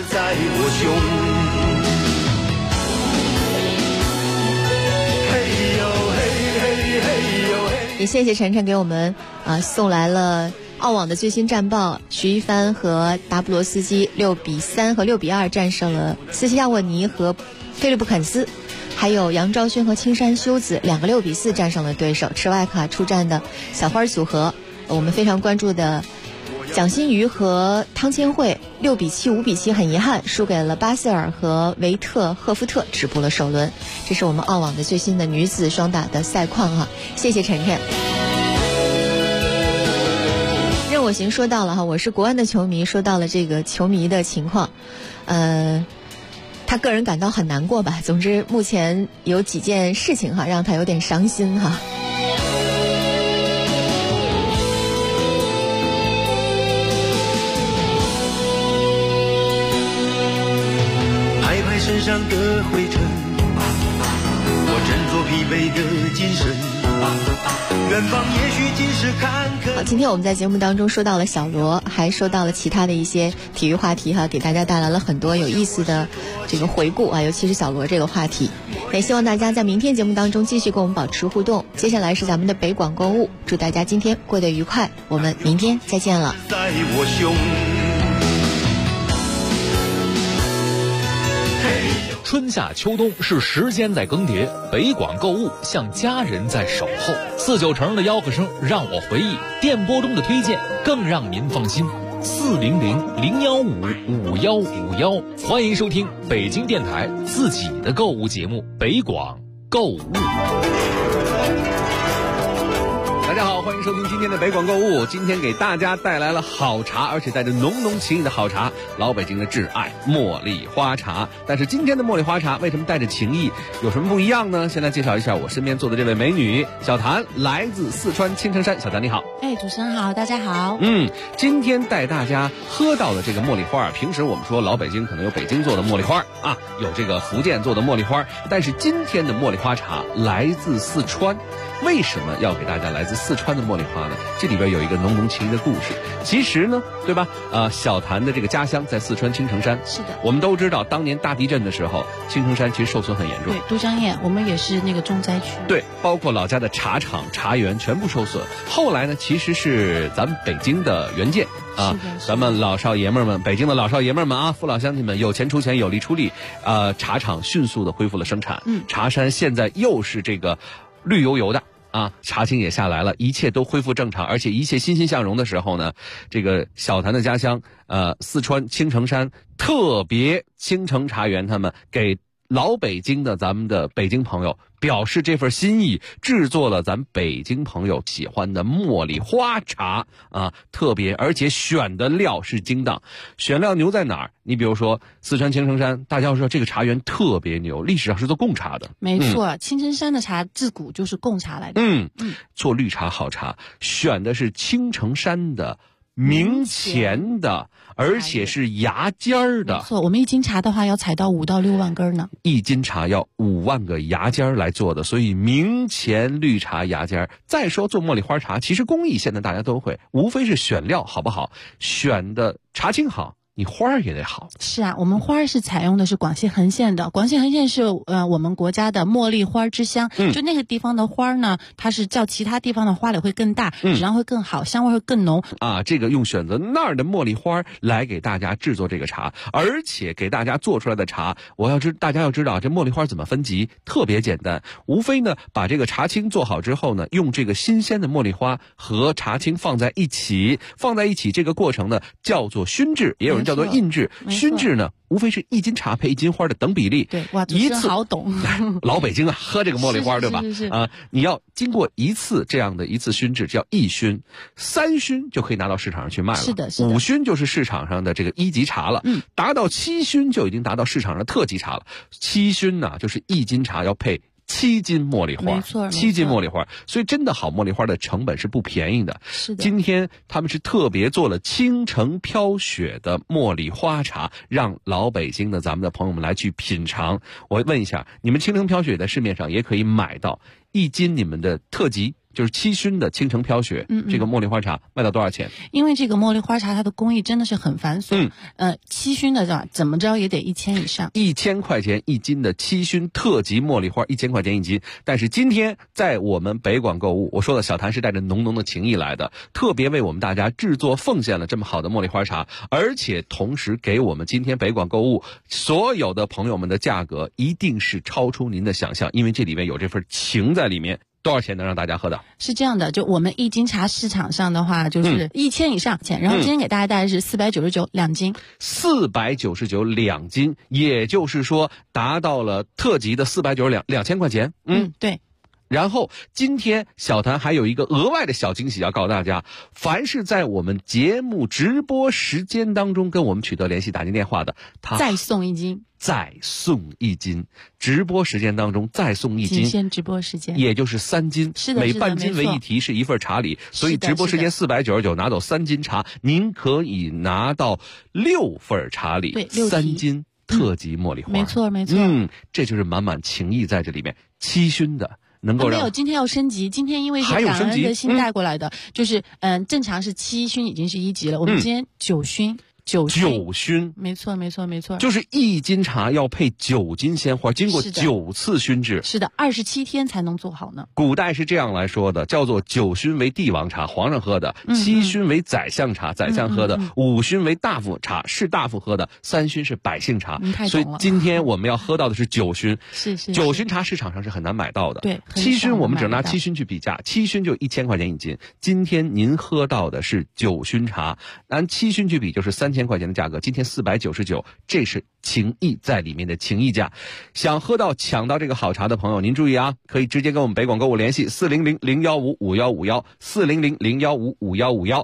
也谢谢晨晨给我们送来了澳网的最新战报，徐一帆和达布罗斯基6比3和6比2战胜了斯西亚沃尼和菲利普肯斯，还有杨昭勋和青山修子2个6比4战胜了对手。持外卡出战的小花组合，我们非常关注的蒋欣瑜和汤千惠6比7、5比7，很遗憾输给了巴塞尔和维特赫夫特，止步了首轮。这是我们澳网的最新的女子双打的赛况谢谢晨晨。任我行说到了我是国安的球迷，说到了这个球迷的情况，他个人感到很难过吧。总之目前有几件事情让他有点伤心拍拍身上的灰尘，我振作疲惫的精神。远方也许尽是坎坷。 好，今天我们在节目当中说到了小罗，还说到了其他的一些体育话题给大家带来了很多有意思的这个回顾尤其是小罗这个话题。也希望大家在明天节目当中继续跟我们保持互动。接下来是咱们的北广购物，祝大家今天过得愉快，我们明天再见了。 在我胸春夏秋冬是时间在更迭，北广购物像家人在守候。49成的吆喝声让我回忆，电波中的推荐更让您放心。400-015-5151，欢迎收听北京电台自己的购物节目北广购物。 大家好，欢迎收听今天的北广购物。今天给大家带来了好茶，而且带着浓浓情意的好茶，老北京的挚爱茉莉花茶。但是今天的茉莉花茶为什么带着情意，有什么不一样呢？先来介绍一下我身边坐的这位美女小谭，来自四川青城山。小谭你好。 主持人好，大家好。 今天带大家喝到的这个茉莉花，平时我们说老北京可能有北京做的茉莉花有这个福建做的茉莉花，但是今天的茉莉花茶来自四川。为什么要给大家来自四川的茉莉花呢？这里边有一个浓浓情谊的故事。其实呢，对吧？小谭的这个家乡在四川青城山。 是的。 我们都知道，当年大地震的时候，青城山其实受损很严重。 对，都江堰我们也是那个重灾区。 对，包括老家的茶厂、茶园全部受损。后来呢，其实是咱们北京的援建咱们老少爷们们，北京的老少爷们们父老乡亲们有钱出钱，有力出力，茶厂迅速的恢复了生产。茶山现在又是这个绿油油的啊，茶青也下来了，一切都恢复正常，而且一切欣欣向荣的时候呢，这个小谭的家乡四川青城山特别青城茶园他们给老北京的咱们的北京朋友表示这份心意，制作了咱北京朋友喜欢的茉莉花茶啊，特别而且选的料是精当。选料牛在哪儿？你比如说四川青城山，大家说这个茶园特别牛，历史上是做贡茶的。 没错，青城山的茶自古就是贡茶来的。 做绿茶好茶，选的是青城山的明前的，而且是芽尖儿的。 没错，我们一斤茶的话要采到5到6万根呢。 一斤茶要5万个芽尖儿来做的，所以明前绿茶芽尖儿。再说做茉莉花茶，其实工艺现在大家都会，无非是选料好不好，选的茶青好，你花儿也得好。 是啊，我们花儿是采用的是广西横县的，广西横县是我们国家的茉莉花之乡。就那个地方的花儿呢，它是较其他地方的花蕾会更大，质量会更好，香味会更浓啊。这个用选择那儿的茉莉花来给大家制作这个茶，而且给大家做出来的茶，大家要知道这茉莉花怎么分级，特别简单，无非呢把这个茶青做好之后呢，用这个新鲜的茉莉花和茶青放在一起，这个过程呢叫做熏制，也有人叫做印制。熏制呢无非是1斤茶配1斤花的等比例。 对，哇，一次好懂。 老北京啊，喝这个茉莉花对吧？ 是你要经过一次这样的一次熏制，叫1熏，3熏就可以拿到市场上去卖了。 是的 ，5熏就是市场上的这个1级茶了。达到7熏就已经达到市场上的特级茶了。7熏呢，就是1斤茶要配7斤茉莉花， 没错 ，7斤茉莉花，所以真的好茉莉花的成本是不便宜的。 是的， 今天他们是特别做了青城飘雪的茉莉花茶，让老北京的咱们的朋友们来去品尝。我问一下，你们青城飘雪在市面上也可以买到1斤你们的特级，就是7熏的青城飘雪，这个茉莉花茶卖到多少钱？ 因为这个茉莉花茶它的工艺真的是很繁琐，7熏的怎么着也得1000以上 ，1000块钱1斤的7熏特级茉莉花，1000块钱1斤。但是今天在我们北广购物，我说的小谭是带着浓浓的情谊来的，特别为我们大家制作奉献了这么好的茉莉花茶，而且同时给我们今天北广购物所有的朋友们的价格一定是超出您的想象，因为这里面有这份情在里面。多少钱能让大家喝到？ 是这样的，就我们1斤茶市场上的话就是1000以上钱，然后今天给大家带来是499两斤 ，499 2斤，也就是说达到了特级的499 2000块钱。 对。 然后今天小谭还有一个额外的小惊喜要告诉大家，凡是在我们节目直播时间当中跟我们取得联系打进电话的，他再送1斤， 再送1斤，直播时间当中再送1斤， 仅限直播时间， 也就是3斤， 是的， 每半斤为一提，是一份茶礼，所以直播时间499拿到3斤茶，您可以拿到6份茶礼， 对 ，3斤特级茉莉花， 没错， 这就是满满情谊在这里面，7熏的。能够没有，今天要升级。今天因为是感恩的心带过来的，就是正常是7熏已经是1级了，我们今天9熏。 9熏， 没错， 就是1斤茶要配9斤鲜花，经过9次熏制， 是的，27天才能做好呢。 古代是这样来说的，叫做9熏为帝王茶，皇上喝的；7熏为宰相茶，宰相喝的；5熏为大夫茶，士大夫喝的；3熏是百姓茶。所以今天我们要喝到的是9熏， 是 9熏茶市场上是很难买到的。 对 ，7熏我们只能拿7熏去比价，7熏就1000块钱1斤。今天您喝到的是9熏茶，按7熏去比就是3000块钱的价格，今天499，这是情谊在里面的情谊价。想喝到抢到这个好茶的朋友，您注意啊，可以直接跟我们北广购物联系400-015-5151 400-015-5151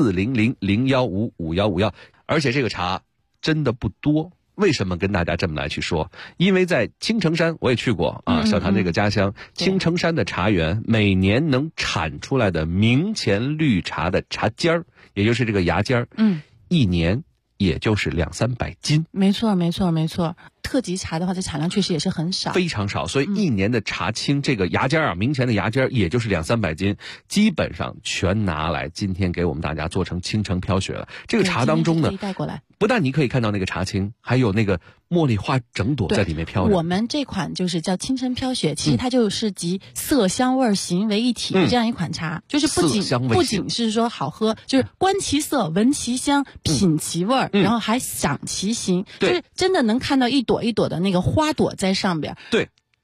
400-015-5151。而且这个茶真的不多。为什么跟大家这么来去说？因为在青城山我也去过啊，小谭这个家乡，青城山的茶园每年能产出来的明前绿茶的茶尖儿，也就是这个芽尖儿，一年也就是200-300斤。 没错。特级茶的话，这产量确实也是很少， 非常少，所以一年的茶青这个芽尖啊，明前的芽尖也就是200-300斤，基本上全拿来今天给我们大家做成青城飘雪了。这个茶当中呢， 带过来， 不但你可以看到那个茶青，还有那个茉莉花整朵在里面飘着。 我们这款就是叫青城飘雪，其实它就是集色香味形为一体的这样一款茶，就是不仅是说好喝，就是观其色、闻其香、品其味，然后还赏其形，就是真的能看到一朵一朵的那个花朵在上边。 对。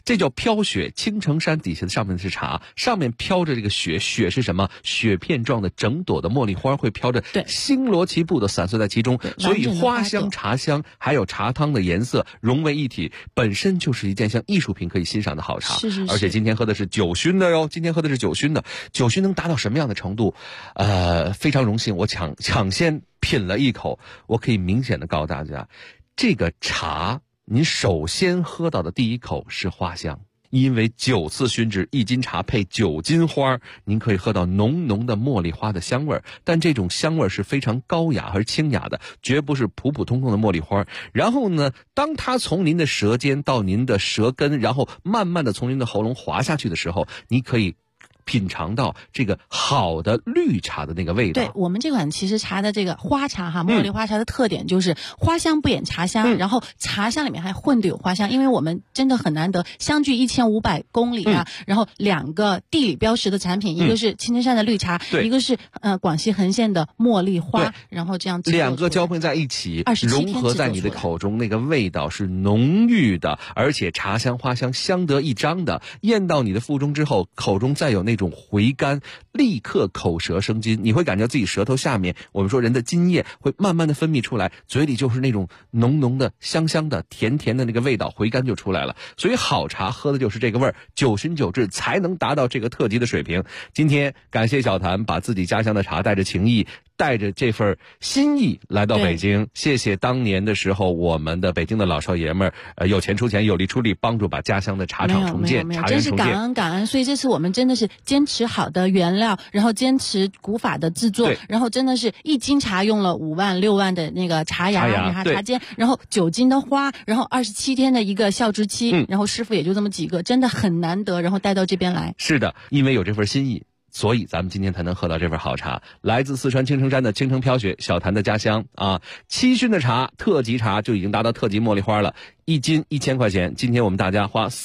这叫飘雪。青城山底下的上面是茶，上面飘着这个雪，雪是什么？雪片状的整朵的茉莉花会飘着，星罗棋布的散碎在其中，所以花香、茶香还有茶汤的颜色融为一体，本身就是一件像艺术品可以欣赏的好茶。 是。 而且今天喝的是酒熏的哟，今天喝的是酒熏的，酒熏能达到什么样的程度？非常荣幸，我抢先品了一口，我可以明显的告诉大家，这个茶您首先喝到的第一口是花香。因为9次熏制，1斤茶配9斤花，您可以喝到浓浓的茉莉花的香味儿，但这种香味儿是非常高雅而清雅的，绝不是普普通通的茉莉花。然后呢，当它从您的舌尖到您的舌根，然后慢慢的从您的喉咙滑下去的时候，你可以品尝到这个好的绿茶的那个味道。 对，我们这款其实茶的这个花茶哈，茉莉花茶的特点就是花香不掩茶香，然后茶香里面还混的有花香，因为我们真的很难得相距1500公里啊，然后2个地理标识的产品，一个是青城山的绿茶，一个是广西横县的茉莉花，然后这样 2个交配在一起，融合在你的口中，那个味道是浓郁的，而且茶香花香相得益彰的，咽到你的腹中之后，口中再有那种回甘，立刻口舌生津，你会感觉自己舌头下面，我们说人的津液会慢慢的分泌出来，嘴里就是那种浓浓的香香的甜甜的那个味道，回甘就出来了。所以好茶喝的就是这个味儿，9熏9制才能达到这个特级的水平。今天感谢小谭把自己家乡的茶带着情谊，带着这份心意来到北京，谢谢当年的时候我们的北京的老少爷们有钱出钱，有力出力，帮助把家乡的茶厂重建，茶园重建， 真是感恩。所以这次我们真的是坚持好的原料，然后坚持古法的制作，然后真的是1斤茶用了5万6万的那个茶芽茶尖，然后9斤的花，然后27天的一个效制期，然后师傅也就这么几个，真的很难得，然后带到这边来。 是的，因为有这份心意，所以咱们今天才能喝到这份好茶，来自四川青城山的青城飘雪，小谭的家乡啊。7熏的茶，特级茶就已经达到特级茉莉花了，1斤1000块钱。今天我们大家花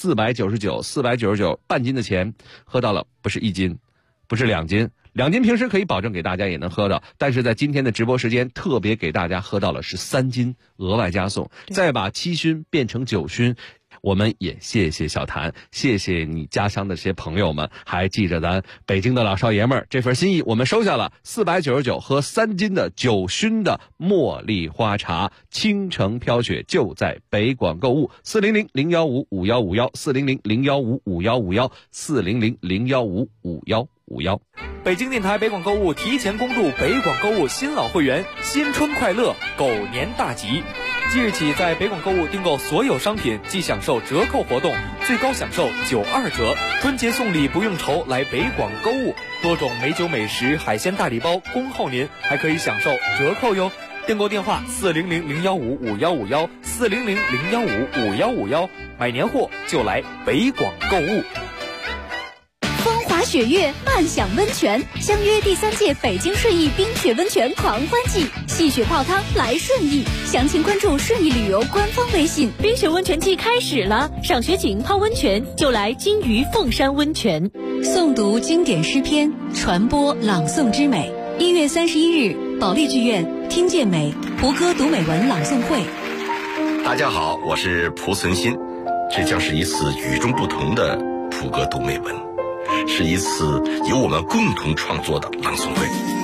499半斤的钱，喝到了不是1斤，不是2斤，2斤平时可以保证给大家也能喝到，但是在今天的直播时间特别给大家喝到了是3斤，额外加送，再把7熏变成9熏。我们也谢谢小谭，谢谢你家乡的这些朋友们，还记着咱北京的老少爷们儿这份心意，我们收下了499和3斤的9熏的茉莉花茶，青城飘雪就在北广购物，400-015-5151，400-015-5151，400-015-5151。 北京电台北广购物提前恭祝北广购物新老会员新春快乐，狗年大吉！即日起，在北广购物订购所有商品即享受折扣活动，最高享受92折。春节送礼不用愁，来北广购物，多种美酒美食、海鲜大礼包恭候您，还可以享受折扣哟。订购电话400-015-5151，400-015-5151，买年货就来北广购物。 风华雪月，漫享温泉，相约第3届北京顺义冰雪温泉狂欢季，戏雪泡汤来顺义，详情关注顺义旅游官方微信。 冰雪温泉季开始了，赏雪景泡温泉就来金鱼凤山温泉。 诵读经典诗篇，传播朗诵之美。1月31日，保利剧院听见美胡歌读美文朗诵会。 大家好，我是蒲存昕，这将是一次与众不同的蒲歌读美文，是一次由我们共同创作的朗诵会。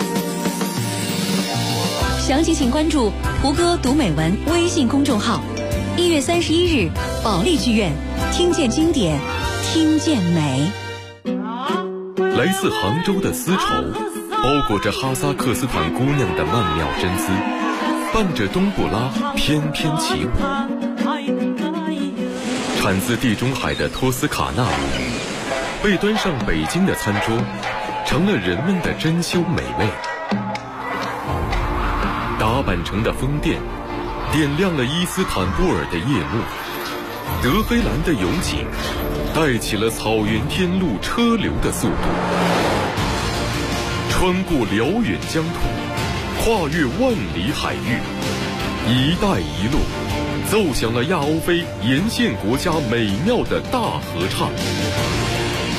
详情请关注胡歌读美文微信公众号。1月31日，保利剧院听见经典，听见美。 来自杭州的丝绸，包裹着哈萨克斯坦姑娘的曼妙真姿，伴着冬不拉翩翩起舞。产自地中海的托斯卡纳被端上北京的餐桌，成了人们的珍馐美味。打扮成的宫殿，点亮了伊斯坦布尔的夜幕。德黑兰的勇景，带起了草原天路车流的速度。穿过辽远疆土，跨越万里海域，一带一路奏响了亚欧非沿线国家美妙的大合唱。